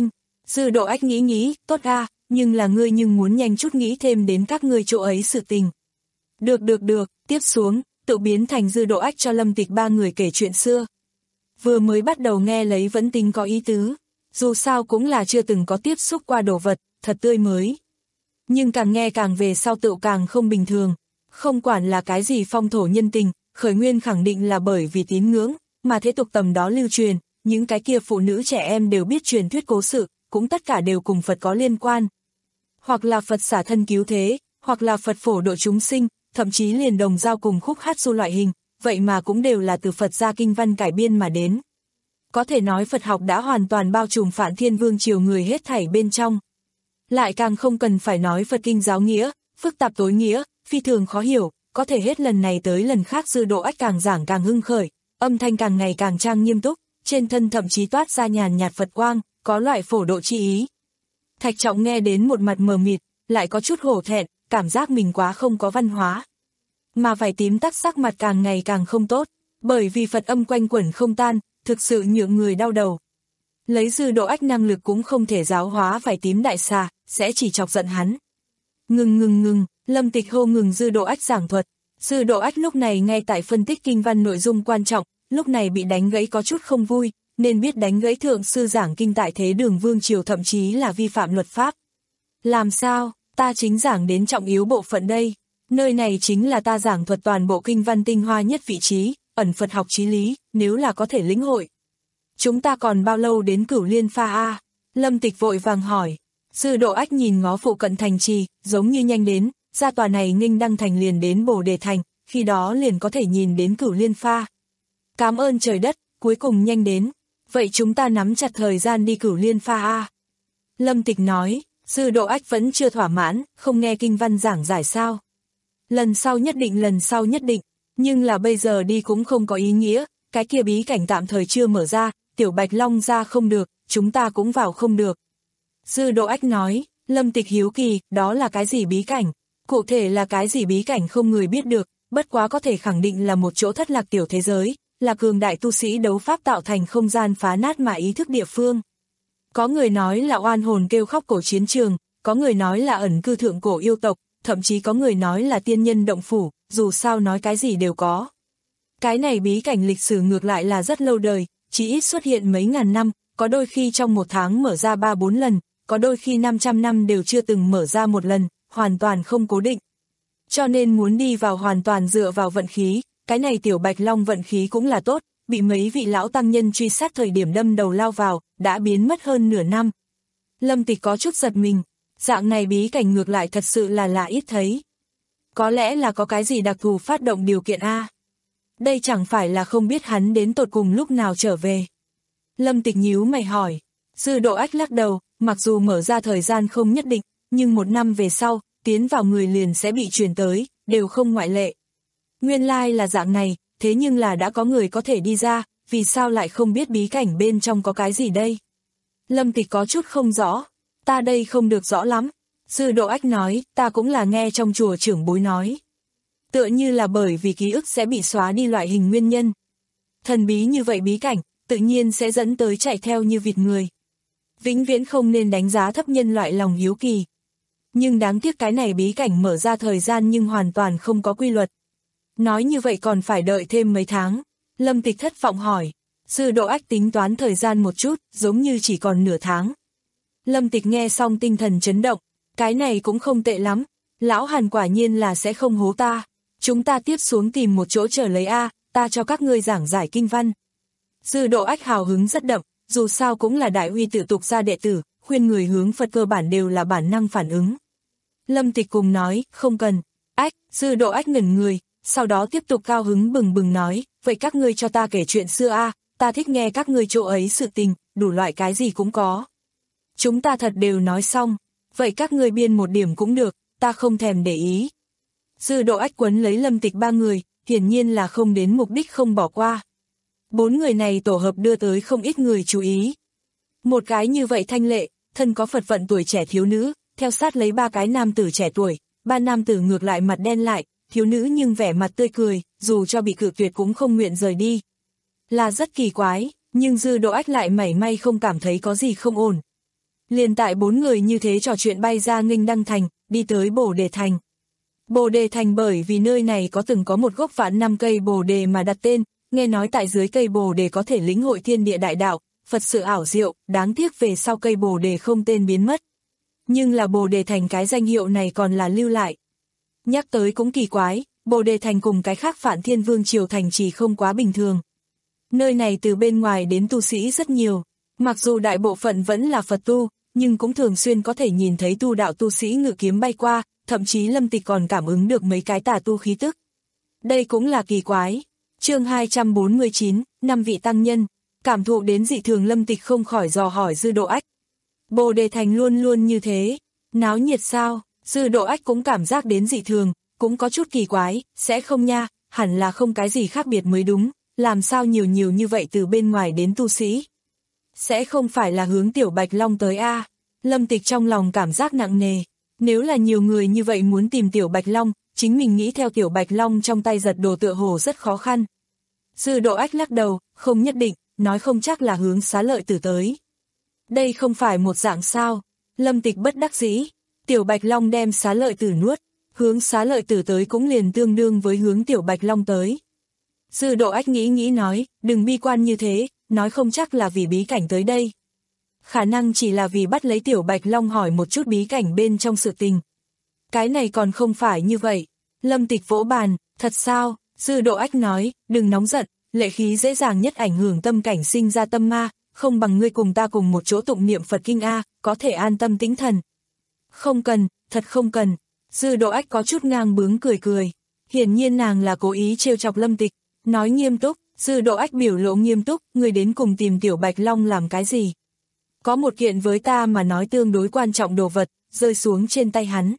Dư Độ Ách nghĩ nghĩ, tốt a, nhưng là ngươi nhưng muốn nhanh chút nghĩ thêm đến các ngươi chỗ ấy sự tình. Được được được, tiếp xuống, tự biến thành Dư Độ Ách cho Lâm Tịch ba người kể chuyện xưa. Vừa mới bắt đầu nghe lấy vẫn tính có ý tứ, dù sao cũng là chưa từng có tiếp xúc qua đồ vật, thật tươi mới. Nhưng càng nghe càng về sau tự càng không bình thường, không quản là cái gì phong thổ nhân tình, khởi nguyên khẳng định là bởi vì tín ngưỡng, mà thế tục tầm đó lưu truyền, những cái kia phụ nữ trẻ em đều biết truyền thuyết cố sự, cũng tất cả đều cùng Phật có liên quan. Hoặc là Phật xả thân cứu thế, hoặc là Phật phổ độ chúng sinh, thậm chí liền đồng dao cùng khúc hát du loại hình, vậy mà cũng đều là từ Phật gia kinh văn cải biên mà đến. Có thể nói Phật học đã hoàn toàn bao trùm Phạn Thiên Vương triều người hết thảy bên trong. Lại càng không cần phải nói Phật kinh giáo nghĩa, phức tạp tối nghĩa, phi thường khó hiểu, có thể hết lần này tới lần khác Dư Độ Ách càng giảng càng hưng khởi, âm thanh càng ngày càng trang nghiêm túc, trên thân thậm chí toát ra nhàn nhạt Phật quang, có loại phổ độ chi ý. Thạch Trọng nghe đến một mặt mờ mịt, lại có chút hổ thẹn, cảm giác mình quá không có văn hóa. Mà vải tím tắc sắc mặt càng ngày càng không tốt, bởi vì Phật âm quanh quẩn không tan, thực sự nhượng người đau đầu. Lấy Dư Độ Ách năng lực cũng không thể giáo hóa vải tím đại xà, sẽ chỉ chọc giận hắn. Ngừng ngừng ngừng, Lâm Tịch hô ngừng Dư Độ Ách giảng thuật. Dư Độ Ách lúc này ngay tại phân tích kinh văn nội dung quan trọng, lúc này bị đánh gãy có chút không vui, nên biết đánh gãy thượng sư giảng kinh tại thế đường vương triều thậm chí là vi phạm luật pháp. Làm sao, ta chính giảng đến trọng yếu bộ phận đây, nơi này chính là ta giảng thuật toàn bộ kinh văn tinh hoa nhất vị trí, ẩn Phật học chí lý, nếu là có thể lĩnh hội. Chúng ta còn bao lâu đến Cửu Liên Pha a? Lâm Tịch vội vàng hỏi. Dư Độ Ách nhìn ngó phụ cận thành trì, giống như nhanh đến, ra tòa này Nghinh Đăng thành liền đến Bồ Đề thành, khi đó liền có thể nhìn đến Cửu Liên Pha. Cảm ơn trời đất, cuối cùng nhanh đến. Vậy chúng ta nắm chặt thời gian đi Cửu Liên Pha a. Lâm Tịch nói, Dư Độ Ách vẫn chưa thỏa mãn, không nghe kinh văn giảng giải sao. Lần sau nhất định lần sau nhất định, nhưng là bây giờ đi cũng không có ý nghĩa, cái kia bí cảnh tạm thời chưa mở ra, Tiểu Bạch Long ra không được, chúng ta cũng vào không được. Dư Độ Ách nói, Lâm Tịch hiếu kỳ, đó là cái gì bí cảnh? Cụ thể là cái gì bí cảnh không người biết được, bất quá có thể khẳng định là một chỗ thất lạc tiểu thế giới, là cường đại tu sĩ đấu pháp tạo thành không gian phá nát mà ý thức địa phương. Có người nói là oan hồn kêu khóc cổ chiến trường, có người nói là ẩn cư thượng cổ yêu tộc, thậm chí có người nói là tiên nhân động phủ, dù sao nói cái gì đều có. Cái này bí cảnh lịch sử ngược lại là rất lâu đời, chỉ ít xuất hiện mấy ngàn năm, có đôi khi trong một tháng mở ra ba bốn lần, có đôi khi năm trăm năm đều chưa từng mở ra một lần, hoàn toàn không cố định. Cho nên muốn đi vào hoàn toàn dựa vào vận khí, cái này Tiểu Bạch Long vận khí cũng là tốt, bị mấy vị lão tăng nhân truy sát thời điểm đâm đầu lao vào, đã biến mất hơn nửa năm. Lâm Tịch có chút giật mình, dạng này bí cảnh ngược lại thật sự là lạ ít thấy. Có lẽ là có cái gì đặc thù phát động điều kiện A. Đây chẳng phải là không biết hắn đến tột cùng lúc nào trở về. Lâm Tịch nhíu mày hỏi. Dư Độ Ách lắc đầu, mặc dù mở ra thời gian không nhất định, nhưng một năm về sau, tiến vào người liền sẽ bị truyền tới, đều không ngoại lệ. Nguyên lai là dạng này, thế nhưng là đã có người có thể đi ra, vì sao lại không biết bí cảnh bên trong có cái gì đây? Lâm Tịch có chút không rõ, ta đây không được rõ lắm. Dư Độ Ách nói, ta cũng là nghe trong chùa trưởng bối nói. Tựa như là bởi vì ký ức sẽ bị xóa đi loại hình nguyên nhân. Thần bí như vậy bí cảnh, tự nhiên sẽ dẫn tới chạy theo như vịt người. Vĩnh viễn không nên đánh giá thấp nhân loại lòng hiếu kỳ. Nhưng đáng tiếc cái này bí cảnh mở ra thời gian nhưng hoàn toàn không có quy luật. Nói như vậy còn phải đợi thêm mấy tháng. Lâm Tịch thất vọng hỏi. Dư Độ Ách tính toán thời gian một chút, giống như chỉ còn nửa tháng. Lâm Tịch nghe xong tinh thần chấn động. Cái này cũng không tệ lắm. Lão Hàn quả nhiên là sẽ không hố ta. Chúng ta tiếp xuống tìm một chỗ chờ lấy A, ta cho các ngươi giảng giải kinh văn. Dư Độ Ách hào hứng rất đậm, dù sao cũng là đại uy tự tục gia đệ tử, khuyên người hướng Phật cơ bản đều là bản năng phản ứng. Lâm Tịch cùng nói, không cần. Ách, Dư Độ Ách ngẩn người, sau đó tiếp tục cao hứng bừng bừng nói, vậy các ngươi cho ta kể chuyện xưa A, ta thích nghe các ngươi chỗ ấy sự tình, đủ loại cái gì cũng có. Chúng ta thật đều nói xong, vậy các ngươi biên một điểm cũng được, ta không thèm để ý. Dư Độ Ách quấn lấy Lâm Tịch ba người, hiển nhiên là không đến mục đích không bỏ qua. Bốn người này tổ hợp đưa tới không ít người chú ý. Một cái như vậy thanh lệ, thân có Phật vận tuổi trẻ thiếu nữ, theo sát lấy ba cái nam tử trẻ tuổi, ba nam tử ngược lại mặt đen lại, thiếu nữ nhưng vẻ mặt tươi cười, dù cho bị cự tuyệt cũng không nguyện rời đi. Là rất kỳ quái, nhưng Dư Độ Ách lại mảy may không cảm thấy có gì không ổn. Liền tại bốn người như thế trò chuyện bay ra Nghênh Đăng Thành, đi tới Bồ Đề Thành. Bồ Đề Thành bởi vì nơi này có từng có một gốc vạn năm cây Bồ Đề mà đặt tên, nghe nói tại dưới cây Bồ Đề có thể lĩnh hội thiên địa đại đạo, Phật sự ảo diệu, đáng tiếc về sau cây Bồ Đề không tên biến mất. Nhưng là Bồ Đề Thành cái danh hiệu này còn là lưu lại. Nhắc tới cũng kỳ quái, Bồ Đề Thành cùng cái khác Phạn Thiên Vương Triều thành chỉ không quá bình thường. Nơi này từ bên ngoài đến tu sĩ rất nhiều, mặc dù đại bộ phận vẫn là Phật tu, nhưng cũng thường xuyên có thể nhìn thấy tu đạo tu sĩ ngự kiếm bay qua, thậm chí Lâm Tịch còn cảm ứng được mấy cái tà tu khí tức. Đây cũng là kỳ quái. Chương hai trăm bốn mươi chín, năm vị tăng nhân, cảm thụ đến dị thường Lâm Tịch không khỏi dò hỏi Dư Độ Ách. Bồ Đề Thành luôn luôn như thế, náo nhiệt sao? Dư Độ Ách cũng cảm giác đến dị thường, cũng có chút kỳ quái, sẽ không nha, hẳn là không cái gì khác biệt mới đúng, làm sao nhiều nhiều như vậy từ bên ngoài đến tu sĩ. Sẽ không phải là hướng Tiểu Bạch Long tới a? Lâm Tịch trong lòng cảm giác nặng nề, nếu là nhiều người như vậy muốn tìm Tiểu Bạch Long, chính mình nghĩ theo Tiểu Bạch Long trong tay giật đồ tựa hồ rất khó khăn. Dư Độ Ách lắc đầu, không nhất định, nói không chắc là hướng Xá Lợi Tử tới. Đây không phải một dạng sao? Lâm Tịch bất đắc dĩ, Tiểu Bạch Long đem Xá Lợi Tử nuốt, hướng Xá Lợi Tử tới cũng liền tương đương với hướng Tiểu Bạch Long tới. Dư Độ Ách nghĩ nghĩ nói, đừng bi quan như thế, nói không chắc là vì bí cảnh tới đây. Khả năng chỉ là vì bắt lấy Tiểu Bạch Long hỏi một chút bí cảnh bên trong sự tình. Cái này còn không phải như vậy. Lâm Tịch vỗ bàn, thật sao? Dư Độ Ách nói, đừng nóng giận, lệ khí dễ dàng nhất ảnh hưởng tâm cảnh sinh ra tâm ma, không bằng ngươi cùng ta cùng một chỗ tụng niệm Phật Kinh A, có thể an tâm tĩnh thần. Không cần, thật không cần. Dư Độ Ách có chút ngang bướng cười cười. Hiển nhiên nàng là cố ý trêu chọc Lâm Tịch, nói nghiêm túc. Dư Độ Ách biểu lộ nghiêm túc, ngươi đến cùng tìm Tiểu Bạch Long làm cái gì? Có một kiện với ta mà nói tương đối quan trọng đồ vật, rơi xuống trên tay hắn.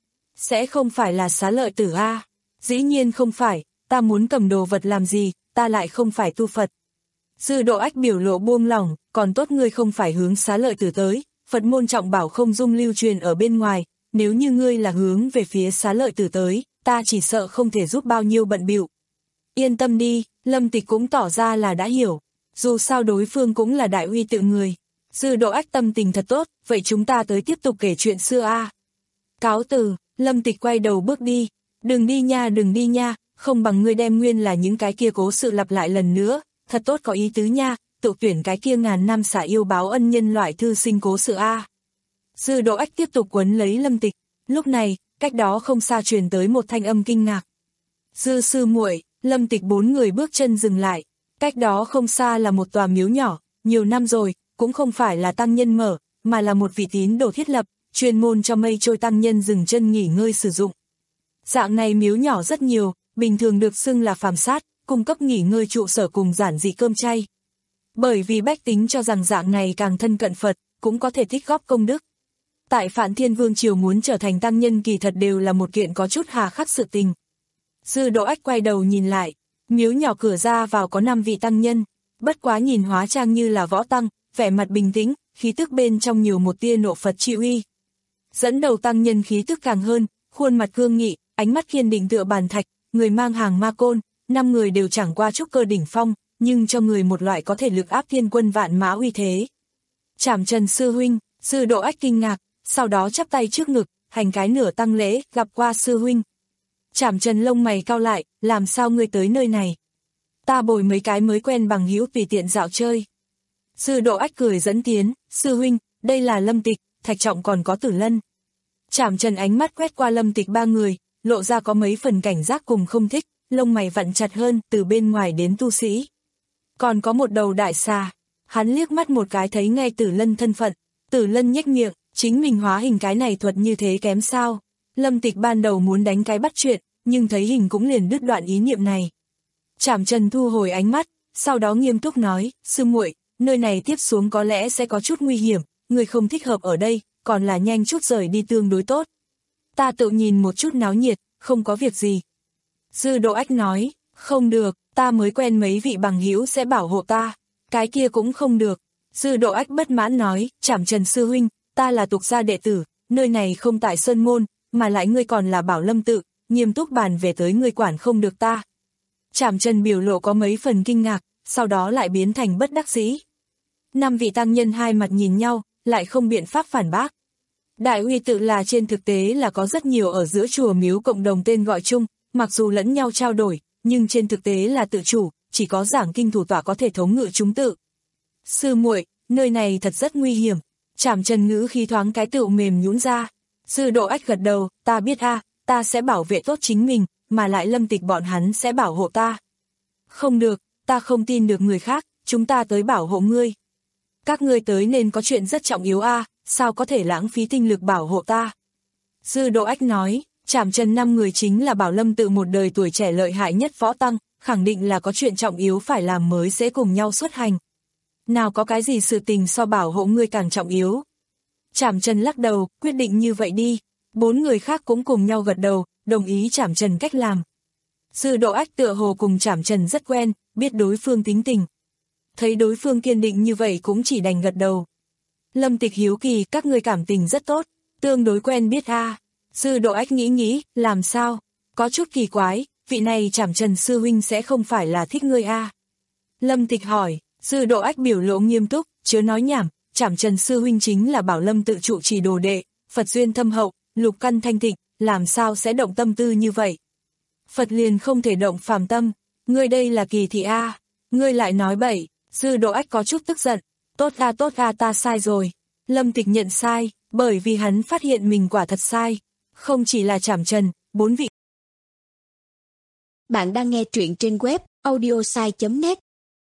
Sẽ không phải là Xá Lợi Tử a? Dĩ nhiên không phải, ta muốn cầm đồ vật làm gì, ta lại không phải tu Phật. Dư Độ Ách biểu lộ buông lỏng, còn tốt ngươi không phải hướng Xá Lợi Tử tới, Phật môn trọng bảo không dung lưu truyền ở bên ngoài, nếu như ngươi là hướng về phía Xá Lợi Tử tới, ta chỉ sợ không thể giúp bao nhiêu bận bịu. Yên tâm đi, Lâm Tịch cũng tỏ ra là đã hiểu, dù sao đối phương cũng là đại uy tự người. Dư Độ Ách tâm tình thật tốt, vậy chúng ta tới tiếp tục kể chuyện xưa a. Cáo từ, Lâm Tịch quay đầu bước đi, đừng đi nha đừng đi nha, không bằng ngươi đem nguyên là những cái kia cố sự lặp lại lần nữa, thật tốt có ý tứ nha, tự tuyển cái kia ngàn năm xả yêu báo ân nhân loại thư sinh cố sự a. Dư Độ Ách tiếp tục quấn lấy Lâm Tịch, lúc này, cách đó không xa truyền tới một thanh âm kinh ngạc. Dư sư muội, Lâm Tịch bốn người bước chân dừng lại, cách đó không xa là một tòa miếu nhỏ, nhiều năm rồi, cũng không phải là tăng nhân mở, mà là một vị tín đồ thiết lập, chuyên môn cho mây trôi tăng nhân dừng chân nghỉ ngơi sử dụng. Dạng này miếu nhỏ rất nhiều, bình thường được xưng là phàm sát, cung cấp nghỉ ngơi trụ sở cùng giản dị cơm chay. Bởi vì bách tính cho rằng dạng này càng thân cận Phật, cũng có thể tích góp công đức. Tại Phạn Thiên Vương Triều muốn trở thành tăng nhân kỳ thật đều là một kiện có chút hà khắc sự tình. Dư Độ Ách quay đầu nhìn lại, miếu nhỏ cửa ra vào có năm vị tăng nhân, bất quá nhìn hóa trang như là võ tăng, vẻ mặt bình tĩnh, khí tức bên trong nhiều một tia nộ Phật chi uy. Dẫn đầu tăng nhân khí tức càng hơn, khuôn mặt cương nghị, ánh mắt kiên định tựa bàn thạch, người mang hàng ma côn, năm người đều chẳng qua trúc cơ đỉnh phong, nhưng cho người một loại có thể lực áp thiên quân vạn mã uy thế. Trảm Trần sư huynh, Dư Độ Ách kinh ngạc, sau đó chắp tay trước ngực, hành cái nửa tăng lễ, gặp qua sư huynh. Trảm Trần lông mày cau lại, làm sao ngươi tới nơi này? Ta bồi mấy cái mới quen bằng hữu tùy tiện dạo chơi. Dư Độ Ách cười dẫn tiến, sư huynh, đây là Lâm Tịch, Thạch Trọng còn có Tử Lân. Trảm Trần ánh mắt quét qua Lâm Tịch ba người, lộ ra có mấy phần cảnh giác cùng không thích, lông mày vặn chặt hơn, từ bên ngoài đến tu sĩ. Còn có một đầu đại xà, hắn liếc mắt một cái thấy ngay Tử Lân thân phận, Tử Lân nhếch miệng, chính mình hóa hình cái này thuật như thế kém sao? Lâm Tịch ban đầu muốn đánh cái bắt chuyện, nhưng thấy hình cũng liền đứt đoạn ý niệm này. Trảm Trần thu hồi ánh mắt, sau đó nghiêm túc nói, sư muội, nơi này tiếp xuống có lẽ sẽ có chút nguy hiểm, người không thích hợp ở đây, còn là nhanh chút rời đi tương đối tốt. Ta tự nhìn một chút náo nhiệt, không có việc gì. Dư Độ Ách nói, không được, ta mới quen mấy vị bằng hữu sẽ bảo hộ ta, cái kia cũng không được. Dư Độ Ách bất mãn nói, Trảm Trần sư huynh, ta là tục gia đệ tử, nơi này không tại Sơn Môn, mà lại ngươi còn là Bảo Lâm tự, nghiêm túc bàn về tới ngươi quản không được ta. Trảm Trần biểu lộ có mấy phần kinh ngạc, sau đó lại biến thành bất đắc dĩ. Năm vị tăng nhân hai mặt nhìn nhau, lại không biện pháp phản bác. Đại uy tự là trên thực tế là có rất nhiều ở giữa chùa miếu cộng đồng tên gọi chung, mặc dù lẫn nhau trao đổi, nhưng trên thực tế là tự chủ, chỉ có giảng kinh thủ tọa có thể thống ngự chúng tự. Sư muội, nơi này thật rất nguy hiểm. Trảm Trần ngữ khí thoáng cái tựu mềm nhũn ra. Sư Độ Ách gật đầu, ta biết a, ta sẽ bảo vệ tốt chính mình, mà lại Lâm Tịch bọn hắn sẽ bảo hộ ta. Không được, ta không tin được người khác, chúng ta tới bảo hộ ngươi. Các ngươi tới nên có chuyện rất trọng yếu a, sao có thể lãng phí tinh lực bảo hộ ta. Sư Độ Ách nói, Trảm Trần năm người chính là Bảo Lâm tự một đời tuổi trẻ lợi hại nhất võ tăng, khẳng định là có chuyện trọng yếu phải làm mới sẽ cùng nhau xuất hành. Nào có cái gì sự tình so bảo hộ ngươi càng trọng yếu. Trảm Trần lắc đầu, quyết định như vậy đi. Bốn người khác cũng cùng nhau gật đầu, đồng ý Trảm Trần cách làm. Sư Độ Ách tựa hồ cùng Trảm Trần rất quen, biết đối phương tính tình. Thấy đối phương kiên định như vậy cũng chỉ đành gật đầu. Lâm Tịch hiếu kỳ, các ngươi cảm tình rất tốt, tương đối quen biết a. À. Sư Độ Ách nghĩ nghĩ, làm sao? Có chút kỳ quái, vị này Trảm Trần sư huynh sẽ không phải là thích ngươi a. À. Lâm Tịch hỏi, Sư Độ Ách biểu lộ nghiêm túc, chớ nói nhảm, Trảm Trần sư huynh chính là Bảo Lâm tự trụ trì đồ đệ, Phật duyên thâm hậu, lục căn thanh tịnh, làm sao sẽ động tâm tư như vậy? Phật liền không thể động phàm tâm, ngươi đây là kỳ thị a, à. Ngươi lại nói bậy. Sư Độ Ách có chút tức giận, tốt a tốt a ta sai rồi. Lâm Tịch nhận sai, bởi vì hắn phát hiện mình quả thật sai, không chỉ là Trảm Trần, bốn vị. Bạn đang nghe truyện trên web audiosai chấm net.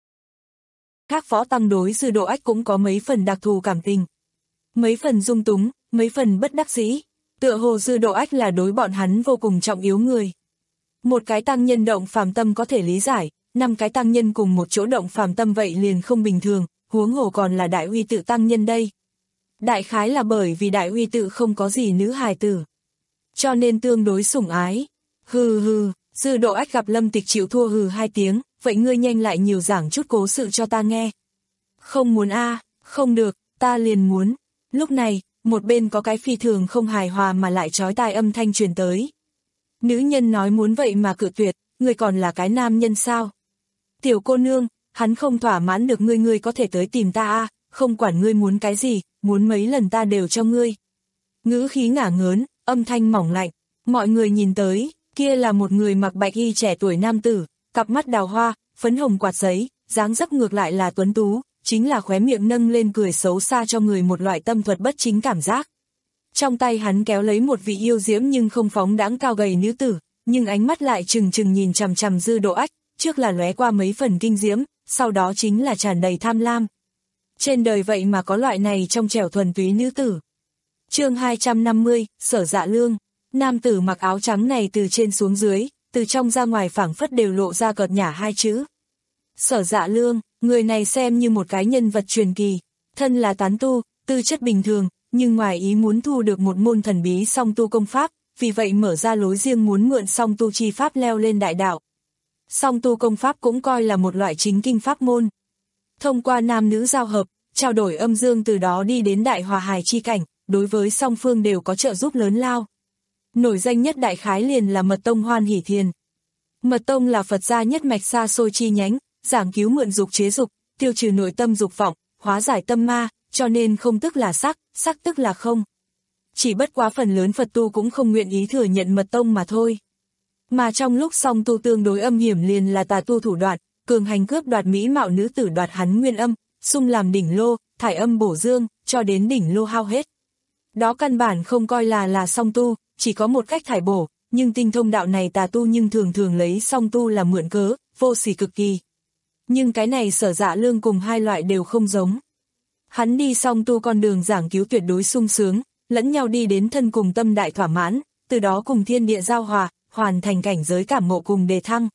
Khác võ tăng đối Sư Độ Ách cũng có mấy phần đặc thù cảm tình, mấy phần dung túng, mấy phần bất đắc dĩ, tựa hồ Sư Độ Ách là đối bọn hắn vô cùng trọng yếu người. Một cái tăng nhân động phàm tâm có thể lý giải, năm cái tăng nhân cùng một chỗ động phàm tâm vậy liền không bình thường, huống hồ còn là Đại Uy tự tăng nhân đây. Đại khái là bởi vì Đại Uy tự không có gì nữ hài tử, cho nên tương đối sủng ái. Hừ hừ, Sư Độ Ách gặp Lâm Tịch chịu thua hừ hai tiếng, vậy ngươi nhanh lại nhiều giảng chút cố sự cho ta nghe. Không muốn a, à, không được, ta liền muốn. Lúc này, một bên có cái phi thường không hài hòa mà lại chói tai âm thanh truyền tới. Nữ nhân nói muốn vậy mà cự tuyệt, ngươi còn là cái nam nhân sao? Tiểu cô nương, hắn không thỏa mãn được ngươi, ngươi có thể tới tìm ta a, à, không quản ngươi muốn cái gì, muốn mấy lần ta đều cho ngươi. Ngữ khí ngả ngớn, âm thanh mỏng lạnh, mọi người nhìn tới, kia là một người mặc bạch y trẻ tuổi nam tử, cặp mắt đào hoa, phấn hồng quạt giấy, dáng dấp ngược lại là tuấn tú, chính là khóe miệng nâng lên cười xấu xa cho người một loại tâm thuật bất chính cảm giác. Trong tay hắn kéo lấy một vị yêu diễm nhưng không phóng đãng cao gầy nữ tử, nhưng ánh mắt lại trừng trừng nhìn chằm chằm Sư Độ Ách, trước là lóe qua mấy phần kinh diễm, sau đó chính là tràn đầy tham lam. Trên đời vậy mà có loại này trong trẻo thuần túy nữ tử. Chương hai trăm năm mươi, Sở Dạ Lương. Nam tử mặc áo trắng này từ trên xuống dưới, từ trong ra ngoài phảng phất đều lộ ra cợt nhả hai chữ. Sở Dạ Lương, người này xem như một cái nhân vật truyền kỳ, thân là tán tu, tư chất bình thường, nhưng ngoài ý muốn thu được một môn thần bí song tu công pháp, vì vậy mở ra lối riêng muốn mượn song tu chi pháp leo lên đại đạo. Song tu công pháp cũng coi là một loại chính kinh pháp môn. Thông qua nam nữ giao hợp, trao đổi âm dương từ đó đi đến đại hòa hài chi cảnh, đối với song phương đều có trợ giúp lớn lao. Nổi danh nhất đại khái liền là Mật Tông Hoan Hỷ Thiền. Mật Tông là Phật gia nhất mạch xa xôi chi nhánh, giảng cứu mượn dục chế dục, tiêu trừ nội tâm dục vọng, hóa giải tâm ma, cho nên không tức là sắc, sắc tức là không. Chỉ bất quá phần lớn Phật tu cũng không nguyện ý thừa nhận Mật Tông mà thôi. Mà trong lúc song tu tương đối âm hiểm liền là tà tu thủ đoạn, cường hành cướp đoạt mỹ mạo nữ tử, đoạt hắn nguyên âm, xung làm đỉnh lô, thải âm bổ dương, cho đến đỉnh lô hao hết. Đó căn bản không coi là là song tu, chỉ có một cách thải bổ, nhưng tinh thông đạo này tà tu nhưng thường thường lấy song tu là mượn cớ, vô sỉ cực kỳ. Nhưng cái này Sở Dạ Lương cùng hai loại đều không giống. Hắn đi song tu con đường giảng cứu tuyệt đối sung sướng, lẫn nhau đi đến thân cùng tâm đại thỏa mãn, từ đó cùng thiên địa giao hòa, hoàn thành cảnh giới cảm ngộ cùng đề thăng.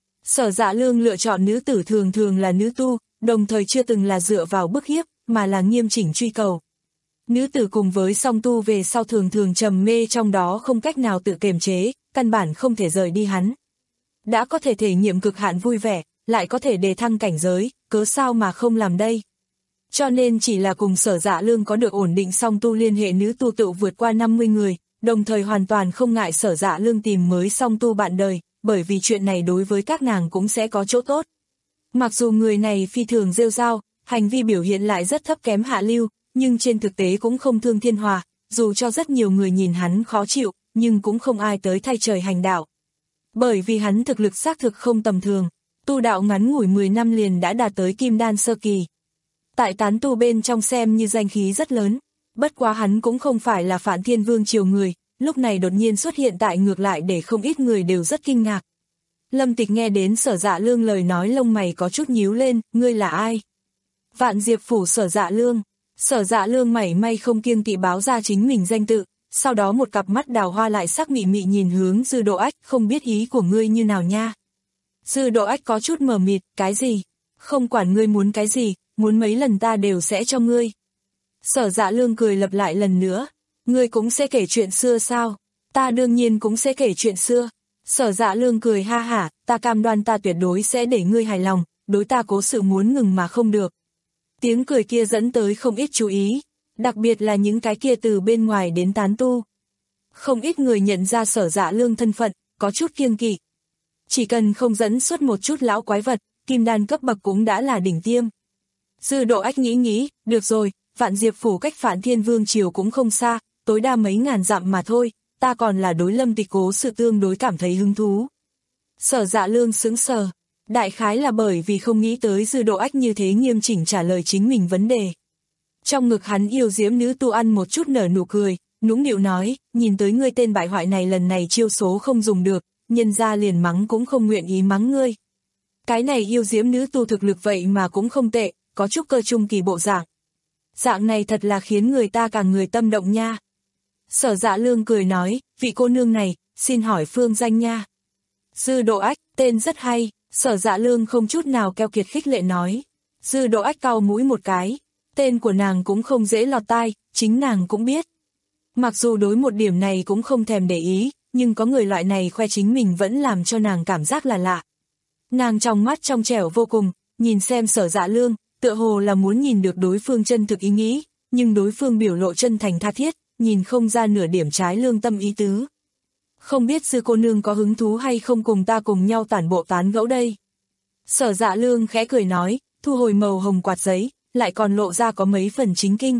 Sở Dạ Lương lựa chọn nữ tử thường thường là nữ tu, đồng thời chưa từng là dựa vào bức hiếp, mà là nghiêm chỉnh truy cầu. Nữ tử cùng với song tu về sau thường thường trầm mê trong đó không cách nào tự kiềm chế, căn bản không thể rời đi hắn. Đã có thể thể nghiệm cực hạn vui vẻ, lại có thể đề thăng cảnh giới, cớ sao mà không làm đây. Cho nên chỉ là cùng Sở Dạ Lương có được ổn định song tu liên hệ nữ tu tự vượt qua năm mươi người, đồng thời hoàn toàn không ngại Sở Dạ Lương tìm mới song tu bạn đời, bởi vì chuyện này đối với các nàng cũng sẽ có chỗ tốt. Mặc dù người này phi thường rêu rao, hành vi biểu hiện lại rất thấp kém hạ lưu, nhưng trên thực tế cũng không thương thiên hòa, dù cho rất nhiều người nhìn hắn khó chịu, nhưng cũng không ai tới thay trời hành đạo. Bởi vì hắn thực lực xác thực không tầm thường, tu đạo ngắn ngủi mười năm liền đã đạt tới kim đan sơ kỳ. Tại tán tu bên trong xem như danh khí rất lớn, bất quá hắn cũng không phải là Phản Thiên Vương triều người, lúc này đột nhiên xuất hiện tại ngược lại để không ít người đều rất kinh ngạc. Lâm Tịch nghe đến Sở Dạ Lương lời nói lông mày có chút nhíu lên, ngươi là ai? Vạn Diệp Phủ Sở Dạ Lương. Sở Dạ Lương mảy may không kiêng kỵ báo ra chính mình danh tự, sau đó một cặp mắt đào hoa lại sắc mị mị nhìn hướng Dư Độ Ách, không biết ý của ngươi như nào nha. Dư Độ Ách có chút mờ mịt, cái gì? Không quản ngươi muốn cái gì, muốn mấy lần ta đều sẽ cho ngươi. Sở Dạ Lương cười lặp lại lần nữa, ngươi cũng sẽ kể chuyện xưa sao? Ta đương nhiên cũng sẽ kể chuyện xưa. Sở Dạ Lương cười ha hả, ta cam đoan ta tuyệt đối sẽ để ngươi hài lòng, đối ta cố sự muốn ngừng mà không được. Tiếng cười kia dẫn tới không ít chú ý, đặc biệt là những cái kia từ bên ngoài đến tán tu. Không ít người nhận ra Sở Dạ Lương thân phận, có chút kiêng kỵ. Chỉ cần không dẫn xuất một chút lão quái vật, kim đan cấp bậc cũng đã là đỉnh tiêm. Dư Độ Ách nghĩ nghĩ, được rồi, Vạn Diệp Phủ cách Phản Thiên Vương triều cũng không xa, tối đa mấy ngàn dặm mà thôi, ta còn là đối Lâm Tịch cố sự tương đối cảm thấy hứng thú. Sở Dạ Lương sững sờ, đại khái là bởi vì không nghĩ tới Dư Độ Ách như thế nghiêm chỉnh trả lời chính mình vấn đề. Trong ngực hắn yêu diễm nữ tu ăn một chút nở nụ cười, nũng nịu nói, nhìn tới ngươi tên bại hoại này lần này chiêu số không dùng được, nhân ra liền mắng cũng không nguyện ý mắng ngươi. Cái này yêu diễm nữ tu thực lực vậy mà cũng không tệ, có chút cơ trung kỳ bộ dạng. Dạng này thật là khiến người ta càng người tâm động nha. Sở Dạ Lương cười nói, vị cô nương này, xin hỏi phương danh nha. Dư Độ Ách, tên rất hay, Sở Dạ Lương không chút nào keo kiệt khích lệ nói. Dư Độ Ách cau mũi một cái, tên của nàng cũng không dễ lọt tai, chính nàng cũng biết. Mặc dù đối một điểm này cũng không thèm để ý, nhưng có người loại này khoe chính mình vẫn làm cho nàng cảm giác là lạ. Nàng trong mắt trong trẻo vô cùng, nhìn xem Sở Dạ Lương, tựa hồ là muốn nhìn được đối phương chân thực ý nghĩ, nhưng đối phương biểu lộ chân thành tha thiết, nhìn không ra nửa điểm trái lương tâm ý tứ. Không biết Dư cô nương có hứng thú hay không cùng ta cùng nhau tản bộ tán gẫu đây. Sở Dạ Lương khẽ cười nói, thu hồi màu hồng quạt giấy, lại còn lộ ra có mấy phần chính kinh.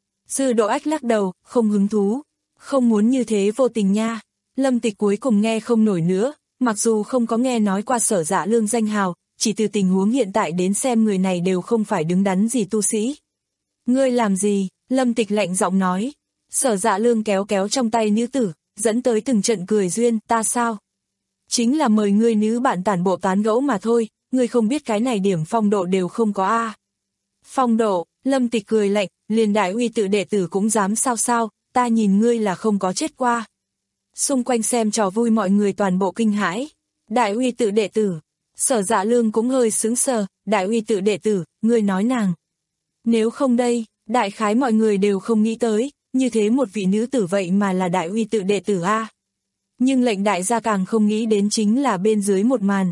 Dư Độ Ách lắc đầu, không hứng thú, không muốn như thế vô tình nha. Lâm Tịch cuối cùng nghe không nổi nữa, mặc dù không có nghe nói qua Sở Dạ Lương danh hào, chỉ từ tình huống hiện tại đến xem người này đều không phải đứng đắn gì tu sĩ. Ngươi làm gì? Lâm Tịch lạnh giọng nói. Sở Dạ Lương kéo kéo trong tay nữ tử, dẫn tới từng trận cười duyên, ta sao? Chính là mời ngươi nữ bạn tản bộ tán gẫu mà thôi, ngươi không biết cái này điểm phong độ đều không có a. À. Phong độ, Lâm Tịch cười lạnh, liền đại uy tự đệ tử cũng dám sao sao, ta nhìn ngươi là không có chết qua. Xung quanh xem trò vui mọi người toàn bộ kinh hãi. Đại uy tự đệ tử, Sở Dạ Lương cũng hơi sững sờ, đại uy tự đệ tử, ngươi nói nàng. Nếu không đây, đại khái mọi người đều không nghĩ tới, như thế một vị nữ tử vậy mà là đại uy tự đệ tử a. Nhưng lệnh đại gia càng không nghĩ đến chính là bên dưới một màn.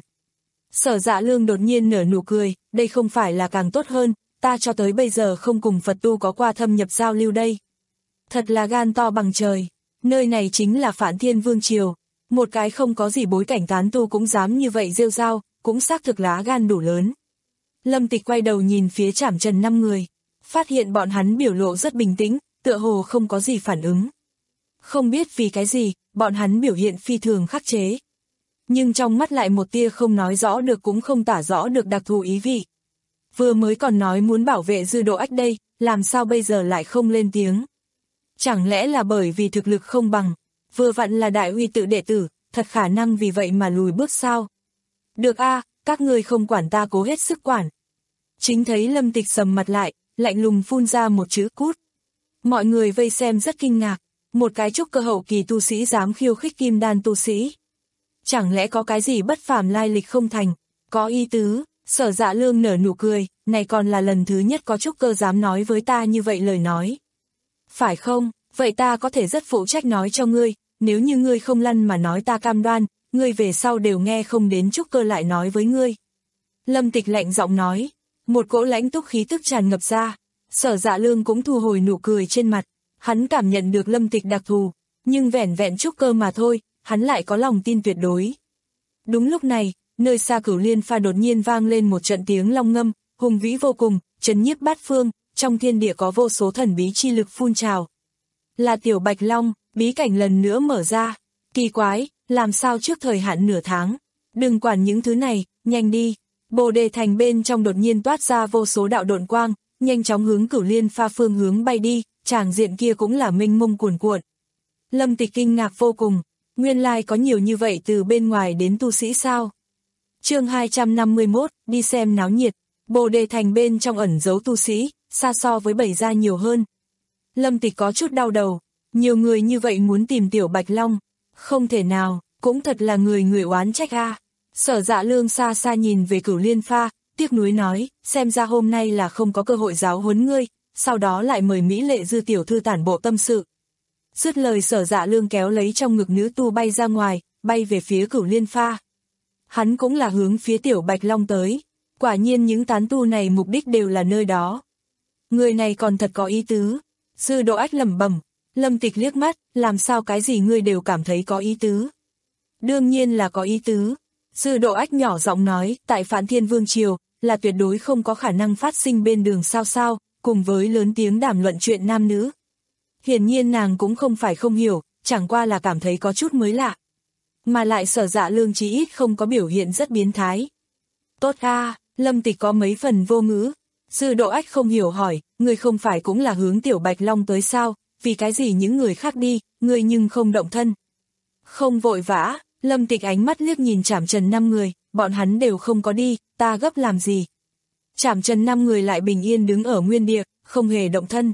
Sở Dạ Lương đột nhiên nở nụ cười, đây không phải là càng tốt hơn, ta cho tới bây giờ không cùng Phật tu có qua thâm nhập giao lưu đây. Thật là gan to bằng trời, nơi này chính là Phản Thiên Vương triều, một cái không có gì bối cảnh tán tu cũng dám như vậy rêu rao, cũng xác thực lá gan đủ lớn. Lâm Tịch quay đầu nhìn phía Trảm Trần năm người, phát hiện bọn hắn biểu lộ rất bình tĩnh, tựa hồ không có gì phản ứng. Không biết vì cái gì, bọn hắn biểu hiện phi thường khắc chế. Nhưng trong mắt lại một tia không nói rõ được cũng không tả rõ được đặc thù ý vị. Vừa mới còn nói muốn bảo vệ Dư Độ Ách đây, làm sao bây giờ lại không lên tiếng? Chẳng lẽ là bởi vì thực lực không bằng, vừa vặn là đại uy tự đệ tử, thật khả năng vì vậy mà lùi bước sao? Được a, các ngươi không quản ta cố hết sức quản. Chính thấy Lâm Tịch sầm mặt lại, lạnh lùng phun ra một chữ cút. Mọi người vây xem rất kinh ngạc, một cái trúc cơ hậu kỳ tu sĩ dám khiêu khích kim đan tu sĩ. Chẳng lẽ có cái gì bất phàm lai lịch không thành, có ý tứ. Sở Dạ Lương nở nụ cười, này còn là lần thứ nhất có trúc cơ dám nói với ta như vậy lời nói. Phải không, vậy ta có thể rất phụ trách nói cho ngươi, nếu như ngươi không lăn mà nói ta cam đoan, ngươi về sau đều nghe không đến trúc cơ lại nói với ngươi. Lâm Tịch lạnh giọng nói, một cỗ lãnh túc khí tức tràn ngập ra, Sở Dạ Lương cũng thu hồi nụ cười trên mặt, hắn cảm nhận được Lâm Tịch đặc thù, nhưng vẻn vẹn trúc cơ mà thôi, hắn lại có lòng tin tuyệt đối. Đúng lúc này, nơi xa Cửu Liên Pha đột nhiên vang lên một trận tiếng long ngâm, hùng vĩ vô cùng, trấn nhiếp bát phương, trong thiên địa có vô số thần bí chi lực phun trào. Là Tiểu Bạch Long, bí cảnh lần nữa mở ra. Kỳ quái, làm sao trước thời hạn nửa tháng? Đừng quản những thứ này, nhanh đi. Bồ Đề Thành bên trong đột nhiên toát ra vô số đạo độn quang, nhanh chóng hướng Cửu Liên Pha phương hướng bay đi, tràng diện kia cũng là mênh mông cuồn cuộn. Lâm Tịch kinh ngạc vô cùng, nguyên lai có nhiều như vậy từ bên ngoài đến tu sĩ sao? Chương hai trăm năm mươi mốt, đi xem náo nhiệt. Bồ Đề Thành bên trong ẩn giấu tu sĩ, xa so với Bảy Gia nhiều hơn. Lâm Tịch có chút đau đầu, nhiều người như vậy muốn tìm Tiểu Bạch Long, không thể nào, cũng thật là người người oán trách a. Sở Dạ Lương xa xa nhìn về Cửu Liên Pha, tiếc nuối nói, xem ra hôm nay là không có cơ hội giáo huấn ngươi, sau đó lại mời Mỹ Lệ Dư tiểu thư tản bộ tâm sự. Dứt lời Sở Dạ Lương kéo lấy trong ngực nữ tu bay ra ngoài, bay về phía Cửu Liên Pha. Hắn cũng là hướng phía Tiểu Bạch Long tới, quả nhiên những tán tu này mục đích đều là nơi đó. Người này còn thật có ý tứ. Sư Độ Ách lẩm bẩm. Lâm Tịch liếc mắt, làm sao cái gì ngươi đều cảm thấy có ý tứ? Đương nhiên là có ý tứ. Sư Độ Ách nhỏ giọng nói, tại Phạn Thiên Vương Triều, là tuyệt đối không có khả năng phát sinh bên đường sao sao, cùng với lớn tiếng đàm luận chuyện nam nữ. Hiển nhiên nàng cũng không phải không hiểu, chẳng qua là cảm thấy có chút mới lạ. Mà lại Sở Dạ Lương chí ít không có biểu hiện rất biến thái. Tốt a, Lâm Tịch có mấy phần vô ngữ. Sư Độ Ách không hiểu hỏi, người không phải cũng là hướng Tiểu Bạch Long tới sao, vì cái gì những người khác đi, người nhưng không động thân. Không vội vã, Lâm Tịch ánh mắt liếc nhìn Trảm Trần năm người, bọn hắn đều không có đi, ta gấp làm gì. Trảm Trần năm người lại bình yên đứng ở nguyên địa, không hề động thân.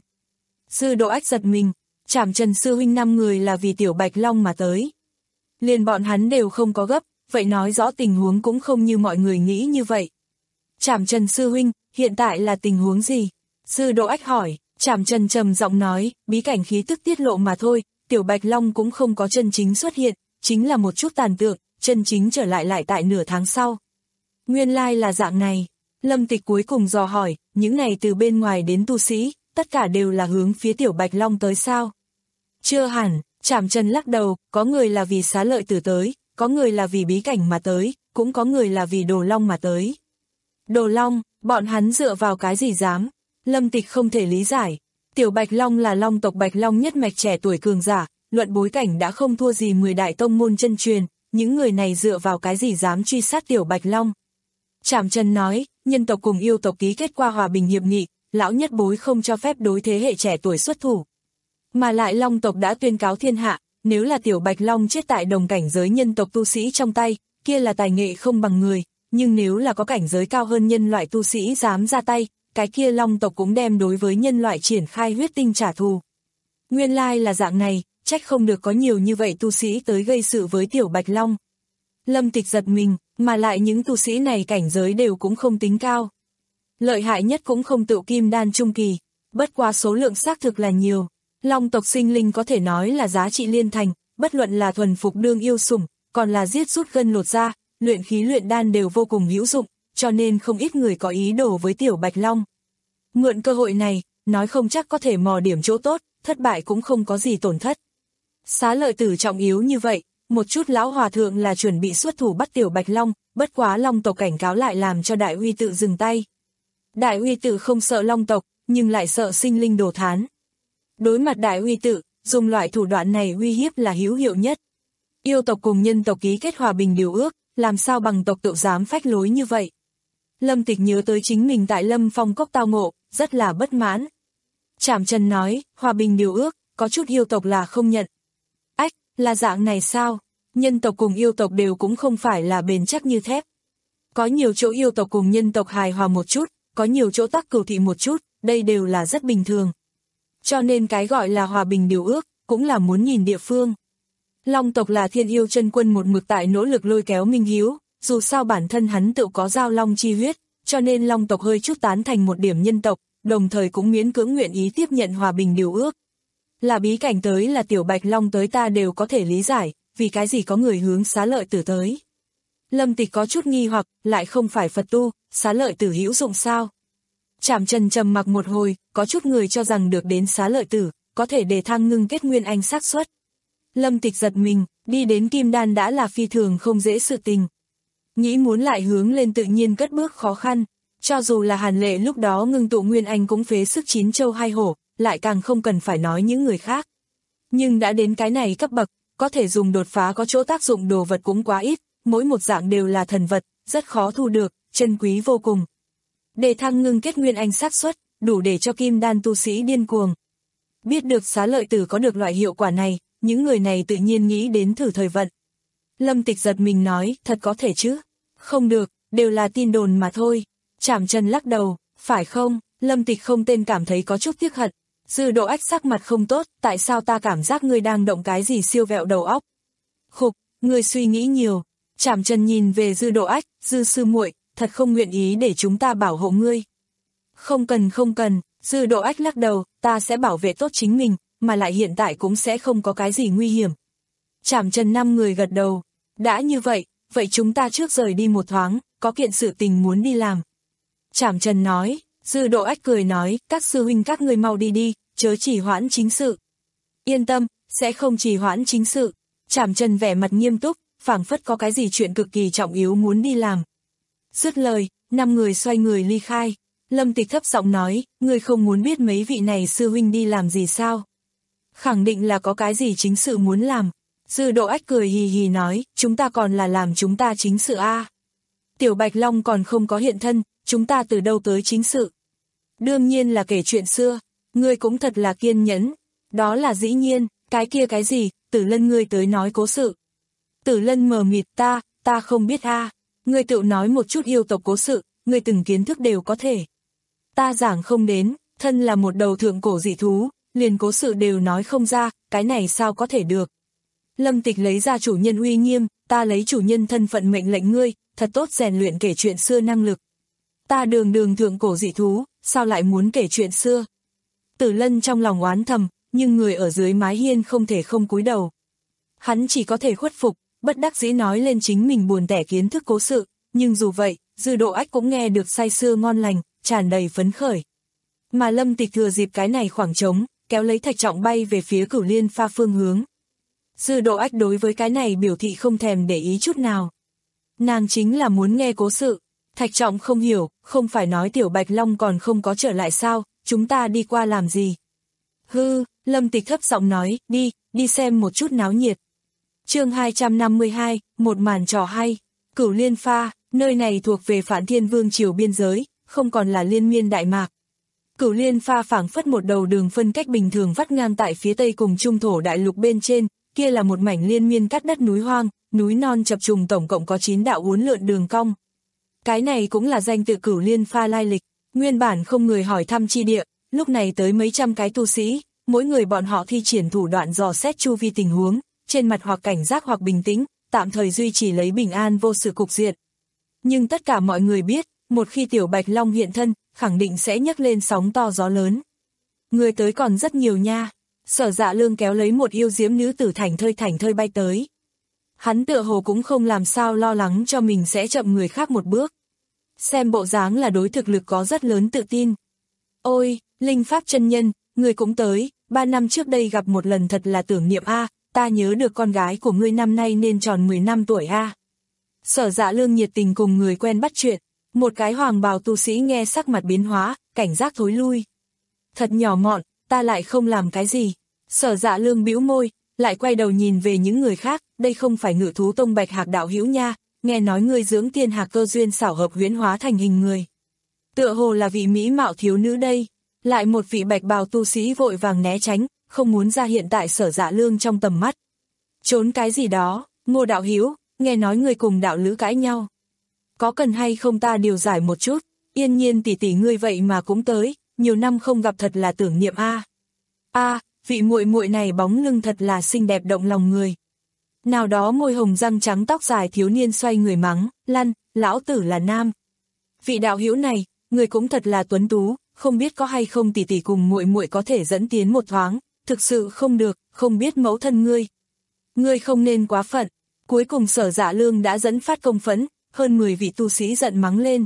Sư Độ Ách giật mình, Trảm Trần sư huynh năm người là vì Tiểu Bạch Long mà tới. Liền bọn hắn đều không có gấp, vậy nói rõ tình huống cũng không như mọi người nghĩ như vậy. Trảm Trần sư huynh, hiện tại là tình huống gì? Sư Độ Ách hỏi, Trảm Trần trầm giọng nói, bí cảnh khí tức tiết lộ mà thôi, Tiểu Bạch Long cũng không có chân chính xuất hiện, chính là một chút tàn tượng, chân chính trở lại lại tại nửa tháng sau. Nguyên lai là dạng này. Lâm Tịch cuối cùng dò hỏi, những này từ bên ngoài đến tu sĩ, tất cả đều là hướng phía Tiểu Bạch Long tới sao? Chưa hẳn, Trảm Trần lắc đầu, có người là vì Xá Lợi Tử tới, có người là vì bí cảnh mà tới, cũng có người là vì Đồ Long mà tới. Đồ Long, bọn hắn dựa vào cái gì dám? Lâm Tịch không thể lý giải. Tiểu Bạch Long là Long tộc Bạch Long nhất mạch trẻ tuổi cường giả, luận bối cảnh đã không thua gì mười đại tông môn chân truyền, những người này dựa vào cái gì dám truy sát Tiểu Bạch Long? Trảm Trần nói, nhân tộc cùng yêu tộc ký kết qua hòa bình hiệp nghị, lão nhất bối không cho phép đối thế hệ trẻ tuổi xuất thủ. Mà lại Long tộc đã tuyên cáo thiên hạ, nếu là Tiểu Bạch Long chết tại đồng cảnh giới nhân tộc tu sĩ trong tay, kia là tài nghệ không bằng người, nhưng nếu là có cảnh giới cao hơn nhân loại tu sĩ dám ra tay, cái kia Long tộc cũng đem đối với nhân loại triển khai huyết tinh trả thù. Nguyên lai là dạng này, trách không được có nhiều như vậy tu sĩ tới gây sự với Tiểu Bạch Long. Lâm Tịch giật mình, mà lại những tu sĩ này cảnh giới đều cũng không tính cao. Lợi hại nhất cũng không tự kim đan trung kỳ, bất quá số lượng xác thực là nhiều. Long tộc sinh linh có thể nói là giá trị liên thành, bất luận là thuần phục đương yêu sủng, còn là giết rút gân lột da, luyện khí luyện đan đều vô cùng hữu dụng, cho nên không ít người có ý đồ với Tiểu Bạch Long. Mượn cơ hội này, nói không chắc có thể mò điểm chỗ tốt, thất bại cũng không có gì tổn thất. Xá Lợi Tử trọng yếu như vậy, một chút lão hòa thượng là chuẩn bị xuất thủ bắt Tiểu Bạch Long, bất quá Long tộc cảnh cáo lại làm cho Đại Uy Tự dừng tay. Đại Uy Tự không sợ Long tộc, nhưng lại sợ sinh linh đồ thán. Đối mặt Đại Uy Tự, dùng loại thủ đoạn này uy hiếp là hữu hiệu nhất. Yêu tộc cùng nhân tộc ký kết hòa bình điều ước, làm sao bằng tộc tự dám phách lối như vậy. Lâm Tịch nhớ tới chính mình tại Lâm Phong Cốc tao ngộ, rất là bất mãn. Trảm Trần nói, hòa bình điều ước, có chút yêu tộc là không nhận. Ách, là dạng này sao? Nhân tộc cùng yêu tộc đều cũng không phải là bền chắc như thép. Có nhiều chỗ yêu tộc cùng nhân tộc hài hòa một chút, có nhiều chỗ tắc cửu thị một chút, đây đều là rất bình thường. Cho nên cái gọi là hòa bình điều ước, cũng là muốn nhìn địa phương. Long tộc là thiên yêu chân quân một mực tại nỗ lực lôi kéo Minh Hiếu, dù sao bản thân hắn tự có giao long chi huyết, cho nên Long tộc hơi chút tán thành một điểm nhân tộc, đồng thời cũng miễn cưỡng nguyện ý tiếp nhận hòa bình điều ước. Là bí cảnh tới là Tiểu Bạch Long tới ta đều có thể lý giải, vì cái gì có người hướng Xá Lợi Tử tới. Lâm Tịch có chút nghi hoặc, lại không phải Phật tu, Xá Lợi Tử hữu dụng sao? Trảm Trần trầm mặc một hồi, có chút người cho rằng được đến Xá Lợi Tử, có thể để thăng ngưng kết nguyên anh xác suất. Lâm Tịch giật mình, đi đến Kim Đan đã là phi thường không dễ sự tình. Nghĩ muốn lại hướng lên tự nhiên cất bước khó khăn, Cho dù là Hàn Lệ lúc đó ngưng tụ Nguyên Anh cũng phế sức chín châu hai hổ, lại càng không cần phải nói những người khác. Nhưng đã đến cái này cấp bậc, có thể dùng đột phá có chỗ tác dụng đồ vật cũng quá ít, mỗi một dạng đều là thần vật, rất khó thu được, chân quý vô cùng. Để thăng ngưng kết Nguyên Anh xác suất, đủ để cho kim đan tu sĩ điên cuồng. Biết được Xá Lợi Tử có được loại hiệu quả này, những người này tự nhiên nghĩ đến thử thời vận. Lâm Tịch giật mình nói, thật có thể chứ? Không được, đều là tin đồn mà thôi. Trảm Trần lắc đầu, phải không? Lâm Tịch không tên cảm thấy có chút tiếc hận. Dư Độ Ách sắc mặt không tốt, tại sao ta cảm giác ngươi đang động cái gì siêu vẹo đầu óc? Khục, ngươi suy nghĩ nhiều. Trảm Trần nhìn về Dư Độ Ách, Dư sư muội, thật không nguyện ý để chúng ta bảo hộ ngươi. Không cần không cần, Dư Độ Ách lắc đầu, ta sẽ bảo vệ tốt chính mình, mà lại hiện tại cũng sẽ không có cái gì nguy hiểm. Trảm Trần năm người gật đầu, đã như vậy, vậy chúng ta trước rời đi một thoáng, có kiện sự tình muốn đi làm. Trảm Trần nói, Dư Độ Ách cười nói, các sư huynh các ngươi mau đi đi, chớ trì hoãn chính sự. Yên tâm, sẽ không trì hoãn chính sự. Trảm Trần vẻ mặt nghiêm túc, phảng phất có cái gì chuyện cực kỳ trọng yếu muốn đi làm. Dứt lời, năm người xoay người ly khai. Lâm Tịch thấp giọng nói, ngươi không muốn biết mấy vị này sư huynh đi làm gì sao? Khẳng định là có cái gì chính sự muốn làm. Dư Độ Ách cười hì hì nói, chúng ta còn là làm chúng ta chính sự a. À. Tiểu Bạch Long còn không có hiện thân, chúng ta từ đâu tới chính sự? Đương nhiên là kể chuyện xưa, ngươi cũng thật là kiên nhẫn. Đó là dĩ nhiên, cái kia cái gì, Tử Lân ngươi tới nói cố sự. Tử Lân mờ mịt, ta, ta không biết a. À. Ngươi tự nói một chút yêu tộc cố sự, ngươi từng kiến thức đều có thể. Ta giảng không đến, thân là một đầu thượng cổ dị thú, liền cố sự đều nói không ra, cái này sao có thể được. Lâm Tịch lấy ra chủ nhân uy nghiêm, ta lấy chủ nhân thân phận mệnh lệnh ngươi, thật tốt rèn luyện kể chuyện xưa năng lực. Ta đường đường thượng cổ dị thú, sao lại muốn kể chuyện xưa? Tử Lân trong lòng oán thầm, nhưng người ở dưới mái hiên không thể không cúi đầu. Hắn chỉ có thể khuất phục, bất đắc dĩ nói lên chính mình buồn tẻ kiến thức cố sự, nhưng dù vậy, Dư Độ Ách cũng nghe được say sưa ngon lành, tràn đầy phấn khởi. Mà Lâm Tịch thừa dịp cái này khoảng trống, kéo lấy Thạch Trọng bay về phía Cửu Liên Pha phương hướng. Dư Độ Ách đối với cái này biểu thị không thèm để ý chút nào. Nàng chính là muốn nghe cố sự. Thạch Trọng không hiểu, không phải nói Tiểu Bạch Long còn không có trở lại sao, chúng ta đi qua làm gì? Hư, Lâm Tịch thấp giọng nói, đi, đi xem một chút náo nhiệt. Chương hai trăm năm mươi hai, một màn trò hay. Cửu Liên Pha, nơi này thuộc về Phản Thiên Vương triều biên giới, không còn là liên miên Đại Mạc. Cửu Liên Pha phảng phất một đầu đường phân cách bình thường vắt ngang tại phía tây cùng trung thổ đại lục bên trên, kia là một mảnh liên miên cắt đất núi hoang, núi non chập trùng tổng cộng có chín đạo uốn lượn đường cong. Cái này cũng là danh tự Cửu Liên Pha lai lịch, nguyên bản không người hỏi thăm chi địa, lúc này tới mấy trăm cái tu sĩ, mỗi người bọn họ thi triển thủ đoạn dò xét chu vi tình huống, trên mặt hoặc cảnh giác hoặc bình tĩnh, tạm thời duy trì lấy bình an vô sự cục diện. Nhưng tất cả mọi người biết, một khi Tiểu Bạch Long hiện thân, khẳng định sẽ nhấc lên sóng to gió lớn. Người tới còn rất nhiều nha. Sở Dạ Lương kéo lấy một yêu diễm nữ tử thảnh thơi thảnh thơi bay tới. Hắn tựa hồ cũng không làm sao lo lắng cho mình sẽ chậm người khác một bước. Xem bộ dáng là đối thực lực có rất lớn tự tin. Ôi, Linh Pháp chân nhân, người cũng tới, ba năm trước đây gặp một lần thật là tưởng niệm a, ta nhớ được con gái của ngươi năm nay nên tròn mười năm tuổi a. Sở Dạ Lương nhiệt tình cùng người quen bắt chuyện, một cái hoàng bào tu sĩ nghe sắc mặt biến hóa, cảnh giác thối lui. Thật nhỏ mọn, ta lại không làm cái gì. Sở Dạ Lương bĩu môi, lại quay đầu nhìn về những người khác, đây không phải Ngự Thú Tông Bạch Hạc đạo hữu nha, nghe nói ngươi dưỡng tiên hạc cơ duyên xảo hợp huyễn hóa thành hình người. Tựa hồ là vị mỹ mạo thiếu nữ đây. Lại một vị bạch bào tu sĩ vội vàng né tránh, không muốn ra hiện tại Sở Dạ Lương trong tầm mắt. Trốn cái gì đó, Ngô đạo hữu, nghe nói người cùng đạo lữ cãi nhau. Có cần hay không ta điều giải một chút, Yên Nhiên tỷ tỷ ngươi vậy mà cũng tới, nhiều năm không gặp thật là tưởng niệm a. A, vị muội muội này bóng lưng thật là xinh đẹp động lòng người. Nào đó môi hồng răng trắng tóc dài thiếu niên xoay người mắng, lăn, lão tử là nam. Vị đạo hữu này, người cũng thật là tuấn tú, không biết có hay không tỷ tỷ cùng muội muội có thể dẫn tiến một thoáng, thực sự không được, không biết mẫu thân ngươi. Ngươi không nên quá phận. Cuối cùng Sở Dạ Lương đã dẫn phát công phẫn, hơn mười vị tu sĩ giận mắng lên.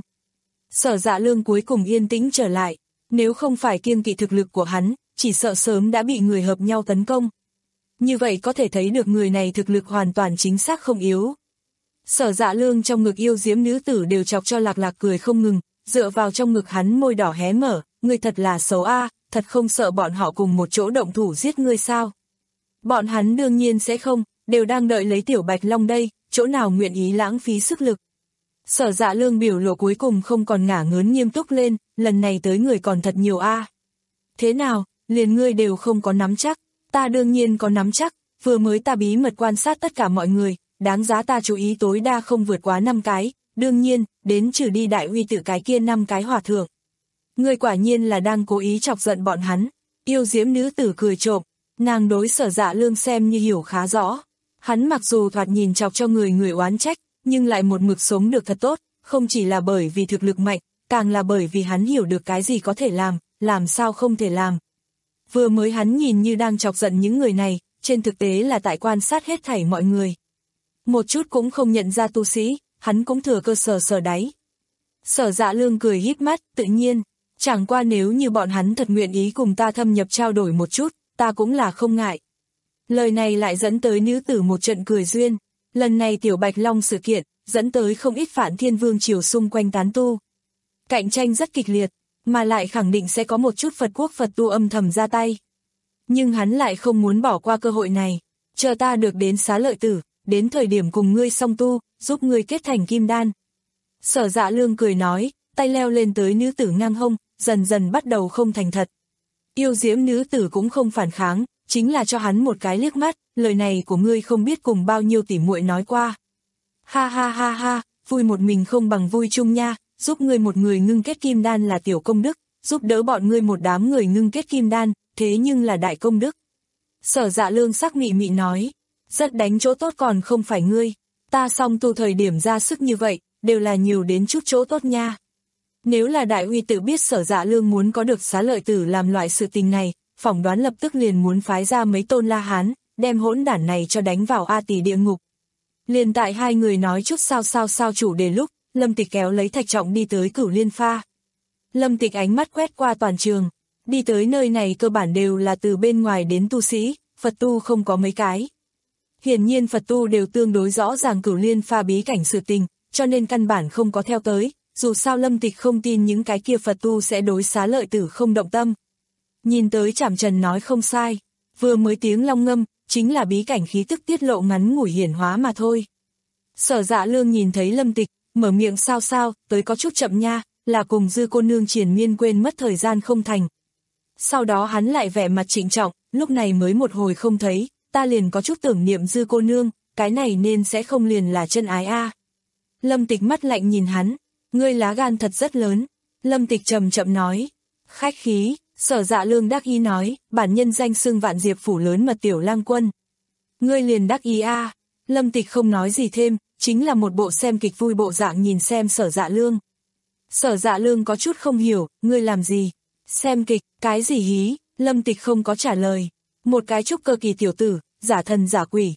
Sở Dạ Lương cuối cùng yên tĩnh trở lại, nếu không phải kiêng kỵ thực lực của hắn, chỉ sợ sớm đã bị người hợp nhau tấn công. Như vậy có thể thấy được người này thực lực hoàn toàn chính xác không yếu. Sở Dạ Lương trong ngực yêu diễm nữ tử đều chọc cho lạc lạc cười không ngừng, dựa vào trong ngực hắn môi đỏ hé mở, ngươi thật là xấu a, thật không sợ bọn họ cùng một chỗ động thủ giết ngươi sao? Bọn hắn đương nhiên sẽ không, đều đang đợi lấy Tiểu Bạch Long đây, chỗ nào nguyện ý lãng phí sức lực. Sở Dạ Lương biểu lộ cuối cùng không còn ngả ngớn nghiêm túc lên, lần này tới người còn thật nhiều a. Thế nào, liền ngươi đều không có nắm chắc, ta đương nhiên có nắm chắc, vừa mới ta bí mật quan sát tất cả mọi người, đáng giá ta chú ý tối đa không vượt quá năm cái, đương nhiên, đến trừ đi đại uy tự cái kia năm cái hòa thượng. Ngươi quả nhiên là đang cố ý chọc giận bọn hắn, yêu diễm nữ tử cười trộm, nàng đối Sở Dạ Lương xem như hiểu khá rõ. Hắn mặc dù thoạt nhìn chọc cho người người oán trách, nhưng lại một mực sống được thật tốt, không chỉ là bởi vì thực lực mạnh, càng là bởi vì hắn hiểu được cái gì có thể làm, làm sao không thể làm. Vừa mới hắn nhìn như đang chọc giận những người này, trên thực tế là tại quan sát hết thảy mọi người. Một chút cũng không nhận ra tu sĩ, hắn cũng thừa cơ sở sờ đáy. Sở Dạ Lương cười híp mắt, tự nhiên, chẳng qua nếu như bọn hắn thật nguyện ý cùng ta thâm nhập trao đổi một chút, ta cũng là không ngại. Lời này lại dẫn tới nữ tử một trận cười duyên, lần này Tiểu Bạch Long sự kiện, dẫn tới không ít Phản Thiên Vương triều xung quanh tán tu. Cạnh tranh rất kịch liệt, mà lại khẳng định sẽ có một chút Phật quốc Phật tu âm thầm ra tay. Nhưng hắn lại không muốn bỏ qua cơ hội này, chờ ta được đến Xá Lợi Tử, đến thời điểm cùng ngươi song tu, giúp ngươi kết thành kim đan. Sở Dạ Lương cười nói, tay leo lên tới nữ tử ngang hông, dần dần bắt đầu không thành thật. Yêu diễm nữ tử cũng không phản kháng, chính là cho hắn một cái liếc mắt, lời này của ngươi không biết cùng bao nhiêu tỉ muội nói qua. Ha ha ha ha, vui một mình không bằng vui chung nha, giúp ngươi một người ngưng kết kim đan là tiểu công đức, giúp đỡ bọn ngươi một đám người ngưng kết kim đan, thế nhưng là đại công đức. Sở Dạ Lương sắc mị mị nói, rất đánh chỗ tốt còn không phải ngươi, ta song tu thời điểm ra sức như vậy, đều là nhiều đến chút chỗ tốt nha. Nếu là đại uy tự biết Sở Dạ Lương muốn có được Xá Lợi Tử làm loại sự tình này, phỏng đoán lập tức liền muốn phái ra mấy tôn La Hán, đem hỗn đản này cho đánh vào A Tỳ địa ngục. Liền tại hai người nói chút sao sao sao chủ đề lúc, Lâm Tịch kéo lấy Thạch Trọng đi tới Cửu Liên Pha. Lâm Tịch ánh mắt quét qua toàn trường, đi tới nơi này cơ bản đều là từ bên ngoài đến tu sĩ, Phật tu không có mấy cái. Hiển nhiên Phật tu đều tương đối rõ ràng Cửu Liên Pha bí cảnh sự tình, cho nên căn bản không có theo tới, dù sao Lâm Tịch không tin những cái kia Phật tu sẽ đối Xá Lợi Tử không động tâm. Nhìn tới Trảm Trần nói không sai, vừa mới tiếng long ngâm, chính là bí cảnh khí tức tiết lộ ngắn ngủi hiển hóa mà thôi. Sở Dạ Lương nhìn thấy Lâm Tịch, mở miệng sao sao, tới có chút chậm nha, là cùng Dư cô nương triền miên quên mất thời gian không thành. Sau đó hắn lại vẻ mặt trịnh trọng, lúc này mới một hồi không thấy, ta liền có chút tưởng niệm Dư cô nương, cái này nên sẽ không liền là chân ái a. Lâm Tịch mắt lạnh nhìn hắn, ngươi lá gan thật rất lớn. Lâm Tịch trầm chậm nói, khách khí. Sở Dạ Lương đắc ý nói, bản nhân danh xưng Vạn Diệp phủ lớn mật tiểu lang quân. Ngươi liền đắc ý a. Lâm Tịch không nói gì thêm, chính là một bộ xem kịch vui bộ dạng nhìn xem Sở Dạ Lương. Sở Dạ Lương có chút không hiểu, ngươi làm gì? Xem kịch, cái gì hí? Lâm Tịch không có trả lời. Một cái trúc cơ kỳ tiểu tử, giả thần giả quỷ.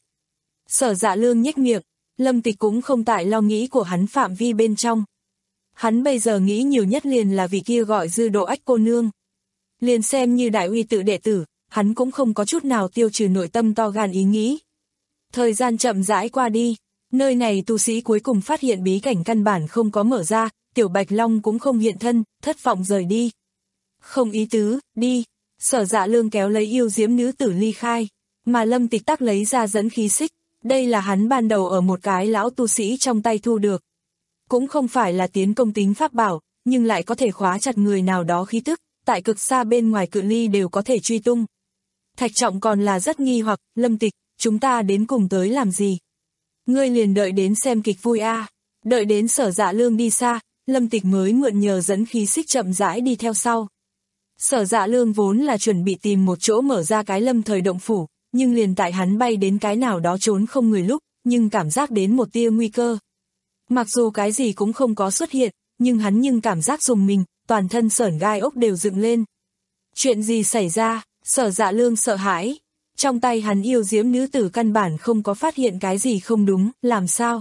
Sở Dạ Lương nhếch miệng, Lâm Tịch cũng không tại lo nghĩ của hắn phạm vi bên trong. Hắn bây giờ nghĩ nhiều nhất liền là vì kia gọi Dư Độ Ách cô nương. Liền xem như đại uy tự đệ tử, hắn cũng không có chút nào tiêu trừ nội tâm to gan ý nghĩ. Thời gian chậm rãi qua đi, nơi này tu sĩ cuối cùng phát hiện bí cảnh căn bản không có mở ra, Tiểu Bạch Long cũng không hiện thân, thất vọng rời đi. Không ý tứ, đi. Sở Dạ Lương kéo lấy yêu diễm nữ tử ly khai, mà Lâm Tịch tắc lấy ra dẫn khí xích, đây là hắn ban đầu ở một cái lão tu sĩ trong tay thu được. Cũng không phải là tiến công tính pháp bảo, nhưng lại có thể khóa chặt người nào đó khí tức, tại cực xa bên ngoài cự ly đều có thể truy tung. Thạch Trọng còn là rất nghi hoặc, Lâm Tịch, chúng ta đến cùng tới làm gì? Ngươi liền đợi đến xem kịch vui a. À. Đợi đến Sở Dạ Lương đi xa, Lâm Tịch mới mượn nhờ dẫn khí xích chậm rãi đi theo sau. Sở Dạ Lương vốn là chuẩn bị tìm một chỗ mở ra cái lâm thời động phủ, nhưng liền tại hắn bay đến cái nào đó trốn không người lúc, nhưng cảm giác đến một tia nguy cơ. Mặc dù cái gì cũng không có xuất hiện, nhưng hắn nhưng cảm giác dùng mình, toàn thân sởn gai ốc đều dựng lên. Chuyện gì xảy ra? Sở Dạ Lương sợ hãi. Trong tay hắn yêu diễm nữ tử căn bản không có phát hiện cái gì không đúng, làm sao?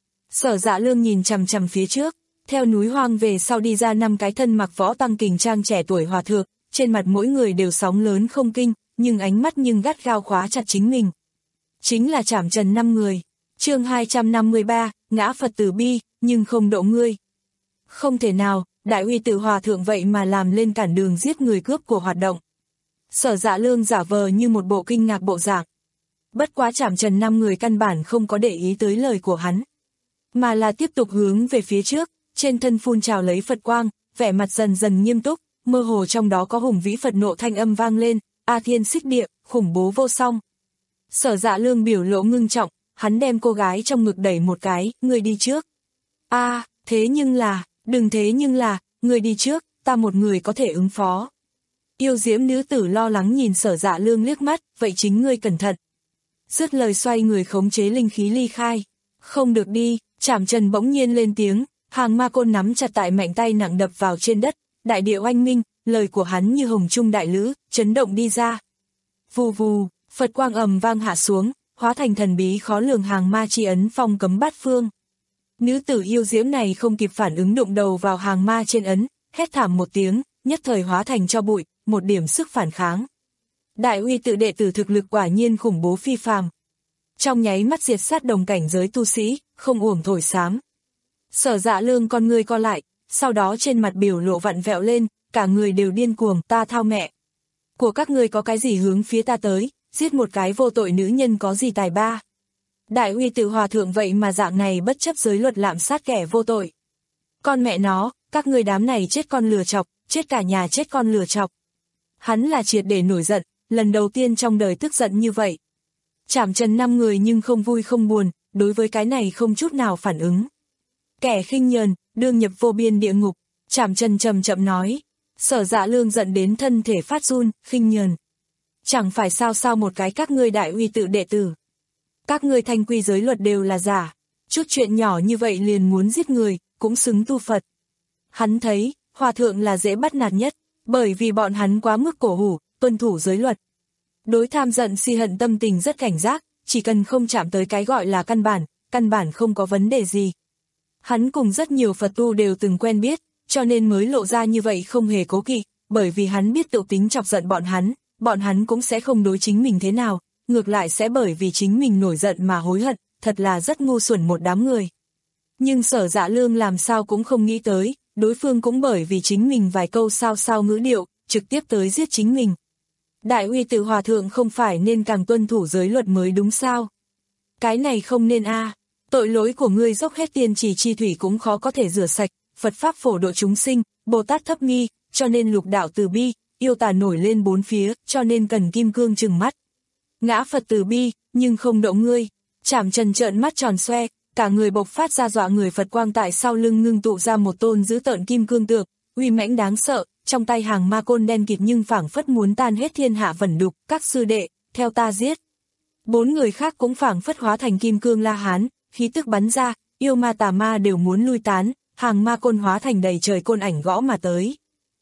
Sở Dạ Lương nhìn chằm chằm phía trước, theo núi hoang về sau đi ra năm cái thân mặc võ tăng kình trang trẻ tuổi hòa thượng, trên mặt mỗi người đều sóng lớn không kinh, nhưng ánh mắt nhưng gắt gao khóa chặt chính mình. Chính là Trảm Trần năm người. Chương hai trăm năm mươi ba, ngã Phật tử bi, nhưng không độ ngươi. Không thể nào, đại uy tử hòa thượng vậy mà làm lên cản đường giết người cướp của hoạt động. Sở Dạ Lương giả vờ như một bộ kinh ngạc bộ dạng. Bất quá Trảm Trần năm người căn bản không có để ý tới lời của hắn, mà là tiếp tục hướng về phía trước, trên thân phun trào lấy Phật quang, vẻ mặt dần dần nghiêm túc, mơ hồ trong đó có hùng vĩ Phật nộ thanh âm vang lên, A Thiên xích địa, khủng bố vô song. Sở Dạ Lương biểu lộ ngưng trọng, hắn đem cô gái trong ngực đẩy một cái, người đi trước. A, à, thế nhưng là, đừng thế nhưng là, người đi trước, ta một người có thể ứng phó. Yêu diễm nữ tử lo lắng nhìn Sở Dạ Lương liếc mắt, vậy chính ngươi cẩn thận. Dứt lời xoay người khống chế linh khí ly khai. Không được đi, Trảm Trần bỗng nhiên lên tiếng, hàng ma côn nắm chặt tại mạnh tay nặng đập vào trên đất, đại địa oanh minh, lời của hắn như hồng trung đại lữ, chấn động đi ra. Vù vù, Phật quang ầm vang hạ xuống, hóa thành thần bí khó lường hàng ma chi ấn phong cấm bát phương. Nữ tử yêu diễm này không kịp phản ứng đụng đầu vào hàng ma trên ấn, hét thảm một tiếng, nhất thời hóa thành cho bụi, một điểm sức phản kháng. Đại uy tự đệ tử thực lực quả nhiên khủng bố phi phàm. Trong nháy mắt diệt sát đồng cảnh giới tu sĩ, không uổng thổi xám. Sở Dạ Lương con ngươi co lại, sau đó trên mặt biểu lộ vặn vẹo lên, cả người đều điên cuồng, ta thao mẹ. Của các ngươi có cái gì hướng phía ta tới, giết một cái vô tội nữ nhân có gì tài ba. Đại uy tự hòa thượng vậy mà dạng này bất chấp giới luật lạm sát kẻ vô tội. Con mẹ nó, các ngươi đám này chết con lừa chọc, chết cả nhà chết con lừa chọc. Hắn là triệt để nổi giận, lần đầu tiên trong đời tức giận như vậy. Trảm Trần năm người nhưng không vui không buồn, đối với cái này không chút nào phản ứng. Kẻ khinh nhờn, đương nhập vô biên địa ngục, Trảm Trần trầm chậm nói. Sở Dạ Lương giận đến thân thể phát run, khinh nhờn. Chẳng phải sao sao một cái các ngươi đại uy tự đệ tử. Các ngươi thanh quy giới luật đều là giả, chút chuyện nhỏ như vậy liền muốn giết người, cũng xứng tu Phật. Hắn thấy, hòa thượng là dễ bắt nạt nhất, bởi vì bọn hắn quá mức cổ hủ, tuân thủ giới luật. Đối tham giận si hận tâm tình rất cảnh giác, chỉ cần không chạm tới cái gọi là căn bản, căn bản không có vấn đề gì. Hắn cùng rất nhiều Phật tu đều từng quen biết, cho nên mới lộ ra như vậy không hề cố kỵ, bởi vì hắn biết tự tính chọc giận bọn hắn, bọn hắn cũng sẽ không đối chính mình thế nào, ngược lại sẽ bởi vì chính mình nổi giận mà hối hận, thật là rất ngu xuẩn một đám người. Nhưng Sở Dạ Lương làm sao cũng không nghĩ tới, đối phương cũng bởi vì chính mình vài câu sao sao ngữ điệu, trực tiếp tới giết chính mình. Đại uy tự hòa thượng không phải nên càng tuân thủ giới luật mới đúng sao? Cái này không nên a, à. Tội lỗi của ngươi dốc hết tiên trì chi thủy cũng khó có thể rửa sạch, Phật pháp phổ độ chúng sinh, Bồ Tát thấp nghi, cho nên lục đạo từ bi, yêu tà nổi lên bốn phía, cho nên cần kim cương trừng mắt. Ngã Phật từ bi, nhưng không độ ngươi. Trảm Trần trợn mắt tròn xoe, cả người bộc phát ra dọa người Phật quang tại sau lưng ngưng tụ ra một tôn dữ tợn kim cương tượng, uy mãnh đáng sợ, trong tay hàng ma côn đen kịt nhưng phảng phất muốn tan hết thiên hạ vẩn đục, các sư đệ, theo ta giết. Bốn người khác cũng phảng phất hóa thành kim cương La Hán, khí tức bắn ra, yêu ma tà ma đều muốn lui tán, hàng ma côn hóa thành đầy trời côn ảnh gõ mà tới.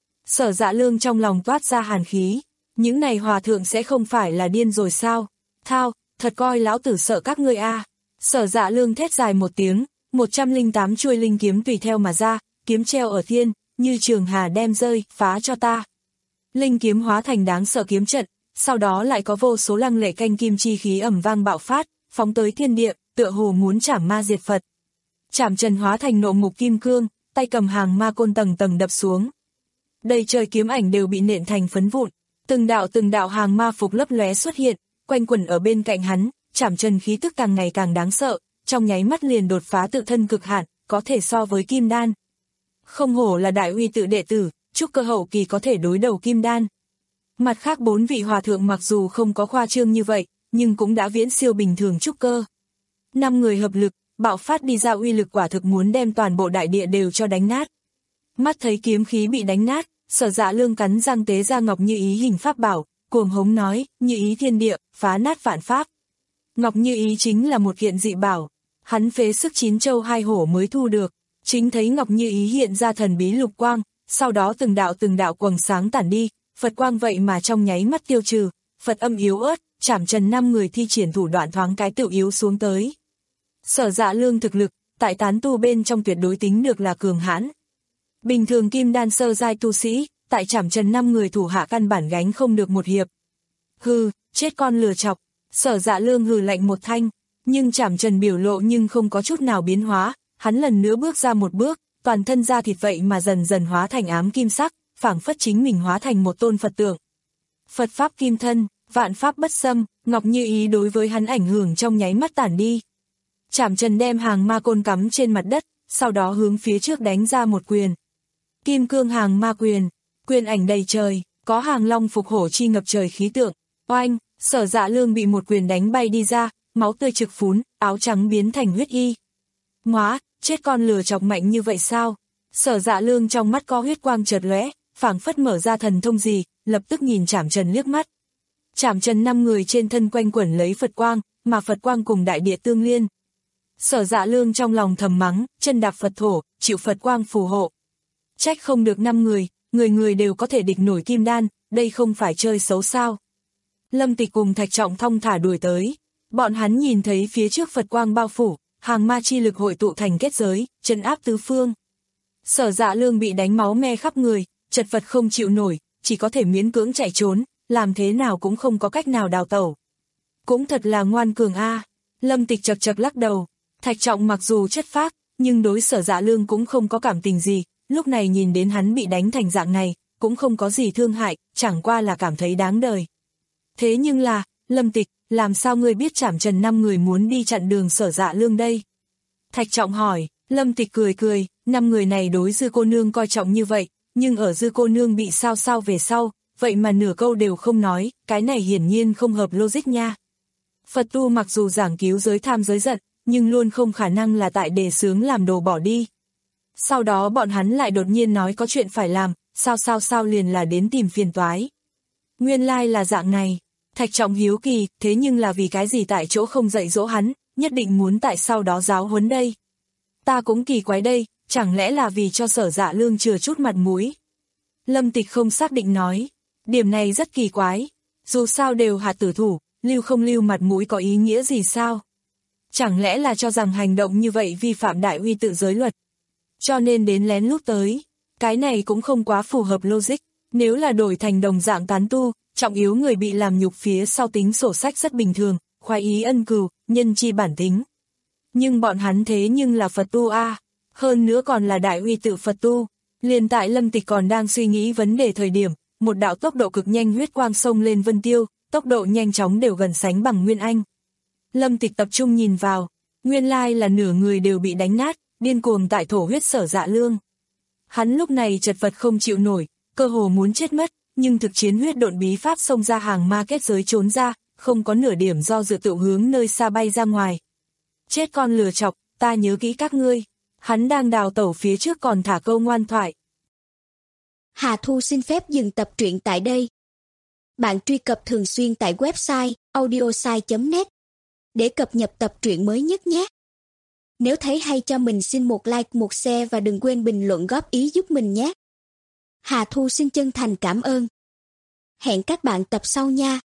Sở Dạ Lương trong lòng toát ra hàn khí, những này hòa thượng sẽ không phải là điên rồi sao? Thao, thật coi lão tử sợ các ngươi a. À. Sở Dạ Lương thét dài một tiếng, một trăm lẻ tám chuôi linh kiếm tùy theo mà ra, kiếm treo ở thiên, như trường hà đem rơi, phá cho ta. Linh kiếm hóa thành đáng sợ kiếm trận, sau đó lại có vô số lăng lệ canh kim chi khí ầm vang bạo phát, phóng tới thiên địa, tựa hồ muốn trảm ma diệt Phật. Trảm Trần hóa thành nộ mục kim cương, tay cầm hàng ma côn tầng tầng đập xuống. Đầy trời kiếm ảnh đều bị nện thành phấn vụn, từng đạo từng đạo hàng ma phục lấp lóe xuất hiện, quanh quẩn ở bên cạnh hắn, Trảm Trần khí tức càng ngày càng đáng sợ, trong nháy mắt liền đột phá tự thân cực hạn, có thể so với kim đan. Không hổ là đại uy tự đệ tử, trúc cơ hậu kỳ có thể đối đầu kim đan. Mặt khác bốn vị hòa thượng mặc dù không có khoa trương như vậy, nhưng cũng đã viễn siêu bình thường trúc cơ. Năm người hợp lực, bạo phát đi ra uy lực quả thực muốn đem toàn bộ đại địa đều cho đánh nát. Mắt thấy kiếm khí bị đánh nát, Sở Dạ Lương cắn răng tế ra Ngọc Như Ý hình pháp bảo, cuồng hống nói, Như Ý thiên địa, phá nát vạn pháp. Ngọc Như Ý chính là một kiện dị bảo, hắn phế sức chín châu hai hổ mới thu được, chính thấy Ngọc Như Ý hiện ra thần bí lục quang, sau đó từng đạo từng đạo quầng sáng tản đi, Phật quang vậy mà trong nháy mắt tiêu trừ, Phật âm yếu ớt, Trảm Trần năm người thi triển thủ đoạn thoáng cái tự yếu xuống tới. Sở Dạ Lương thực lực, tại tán tu bên trong tuyệt đối tính được là cường hãn. Bình thường kim đan sơ giai tu sĩ, tại Trảm Trần năm người thủ hạ căn bản gánh không được một hiệp. Hừ, chết con lừa chọc, Sở Dạ Lương hừ lạnh một thanh, nhưng Trảm Trần biểu lộ nhưng không có chút nào biến hóa, hắn lần nữa bước ra một bước, toàn thân da thịt vậy mà dần dần hóa thành ám kim sắc, phảng phất chính mình hóa thành một tôn Phật tượng. Phật pháp kim thân, vạn pháp bất xâm, Ngọc Như Ý đối với hắn ảnh hưởng trong nháy mắt tản đi. Trảm Trần đem hàng ma côn cắm trên mặt đất, sau đó hướng phía trước đánh ra một quyền. Kim cương hàng ma quyền, quyền ảnh đầy trời, có hàng long phục hổ chi ngập trời khí tượng. Oanh, Sở Dạ Lương bị một quyền đánh bay đi ra, máu tươi trực phún, áo trắng biến thành huyết y. Móa, chết con lừa chọc mạnh như vậy sao? Sở Dạ Lương trong mắt có huyết quang chợt lóe, phảng phất mở ra thần thông gì, lập tức nhìn Trảm Trần liếc mắt. Trảm Trần năm người trên thân quanh quẩn lấy Phật quang, mà Phật quang cùng đại địa tương liên. Sở Dạ Lương trong lòng thầm mắng, chân đạp Phật thổ, chịu Phật quang phù hộ. Trách không được năm người, người người đều có thể địch nổi kim đan, đây không phải chơi xấu sao. Lâm Tịch cùng Thạch Trọng thong thả đuổi tới. Bọn hắn nhìn thấy phía trước Phật quang bao phủ, hàng ma chi lực hội tụ thành kết giới, trấn áp tứ phương. Sở Dạ Lương bị đánh máu me khắp người, chật vật không chịu nổi, chỉ có thể miễn cưỡng chạy trốn, làm thế nào cũng không có cách nào đào tẩu. Cũng thật là ngoan cường a. Lâm Tịch chật chật lắc đầu. Thạch Trọng mặc dù chất phác, nhưng đối Sở Dạ Lương cũng không có cảm tình gì, lúc này nhìn đến hắn bị đánh thành dạng này, cũng không có gì thương hại, chẳng qua là cảm thấy đáng đời. Thế nhưng là, Lâm Tịch, làm sao ngươi biết Trảm Trần năm người muốn đi chặn đường Sở Dạ Lương đây? Thạch Trọng hỏi. Lâm Tịch cười cười, năm người này đối Dư cô nương coi trọng như vậy, nhưng ở Dư cô nương bị sao sao về sau, vậy mà nửa câu đều không nói, cái này hiển nhiên không hợp logic nha. Phật tu mặc dù giảng cứu giới tham giới giận, nhưng luôn không khả năng là tại đề xướng làm đồ bỏ đi. Sau đó bọn hắn lại đột nhiên nói có chuyện phải làm, sao sao sao liền là đến tìm phiền toái. Nguyên lai là dạng này. Thạch Trọng hiếu kỳ, thế nhưng là vì cái gì tại chỗ không dạy dỗ hắn, nhất định muốn tại sau đó giáo huấn đây. Ta cũng kỳ quái đây, chẳng lẽ là vì cho Sở Dạ Lương chừa chút mặt mũi. Lâm Tịch không xác định nói, điểm này rất kỳ quái, dù sao đều hạ tử thủ, lưu không lưu mặt mũi có ý nghĩa gì sao? Chẳng lẽ là cho rằng hành động như vậy vi phạm đại uy tự giới luật, cho nên đến lén lút tới, cái này cũng không quá phù hợp logic, nếu là đổi thành đồng dạng tán tu, trọng yếu người bị làm nhục phía sau tính sổ sách rất bình thường, khoái ý ân cừu, nhân chi bản tính. Nhưng bọn hắn thế nhưng là Phật tu a, hơn nữa còn là đại uy tự Phật tu. Liền tại Lâm Tịch còn đang suy nghĩ vấn đề thời điểm, một đạo tốc độ cực nhanh huyết quang xông lên Vân Tiêu, tốc độ nhanh chóng đều gần sánh bằng Nguyên Anh. Lâm Tịch tập trung nhìn vào, nguyên lai là nửa người đều bị đánh nát, điên cuồng tại thổ huyết Sở Dạ Lương. Hắn lúc này chật vật không chịu nổi, cơ hồ muốn chết mất, nhưng thực chiến huyết độn bí pháp xông ra hàng ma kết giới trốn ra, không có nửa điểm do dự tự hướng nơi xa bay ra ngoài. Chết con lừa chọc, ta nhớ kỹ các ngươi. Hắn đang đào tẩu phía trước còn thả câu ngoan thoại. Hà Thu xin phép dừng tập truyện tại đây. Bạn truy cập thường xuyên tại website audiosai chấm net để cập nhật tập truyện mới nhất nhé. Nếu thấy hay cho mình xin một like, một share và đừng quên bình luận góp ý giúp mình nhé. Hà Thu xin chân thành cảm ơn. Hẹn các bạn tập sau nha.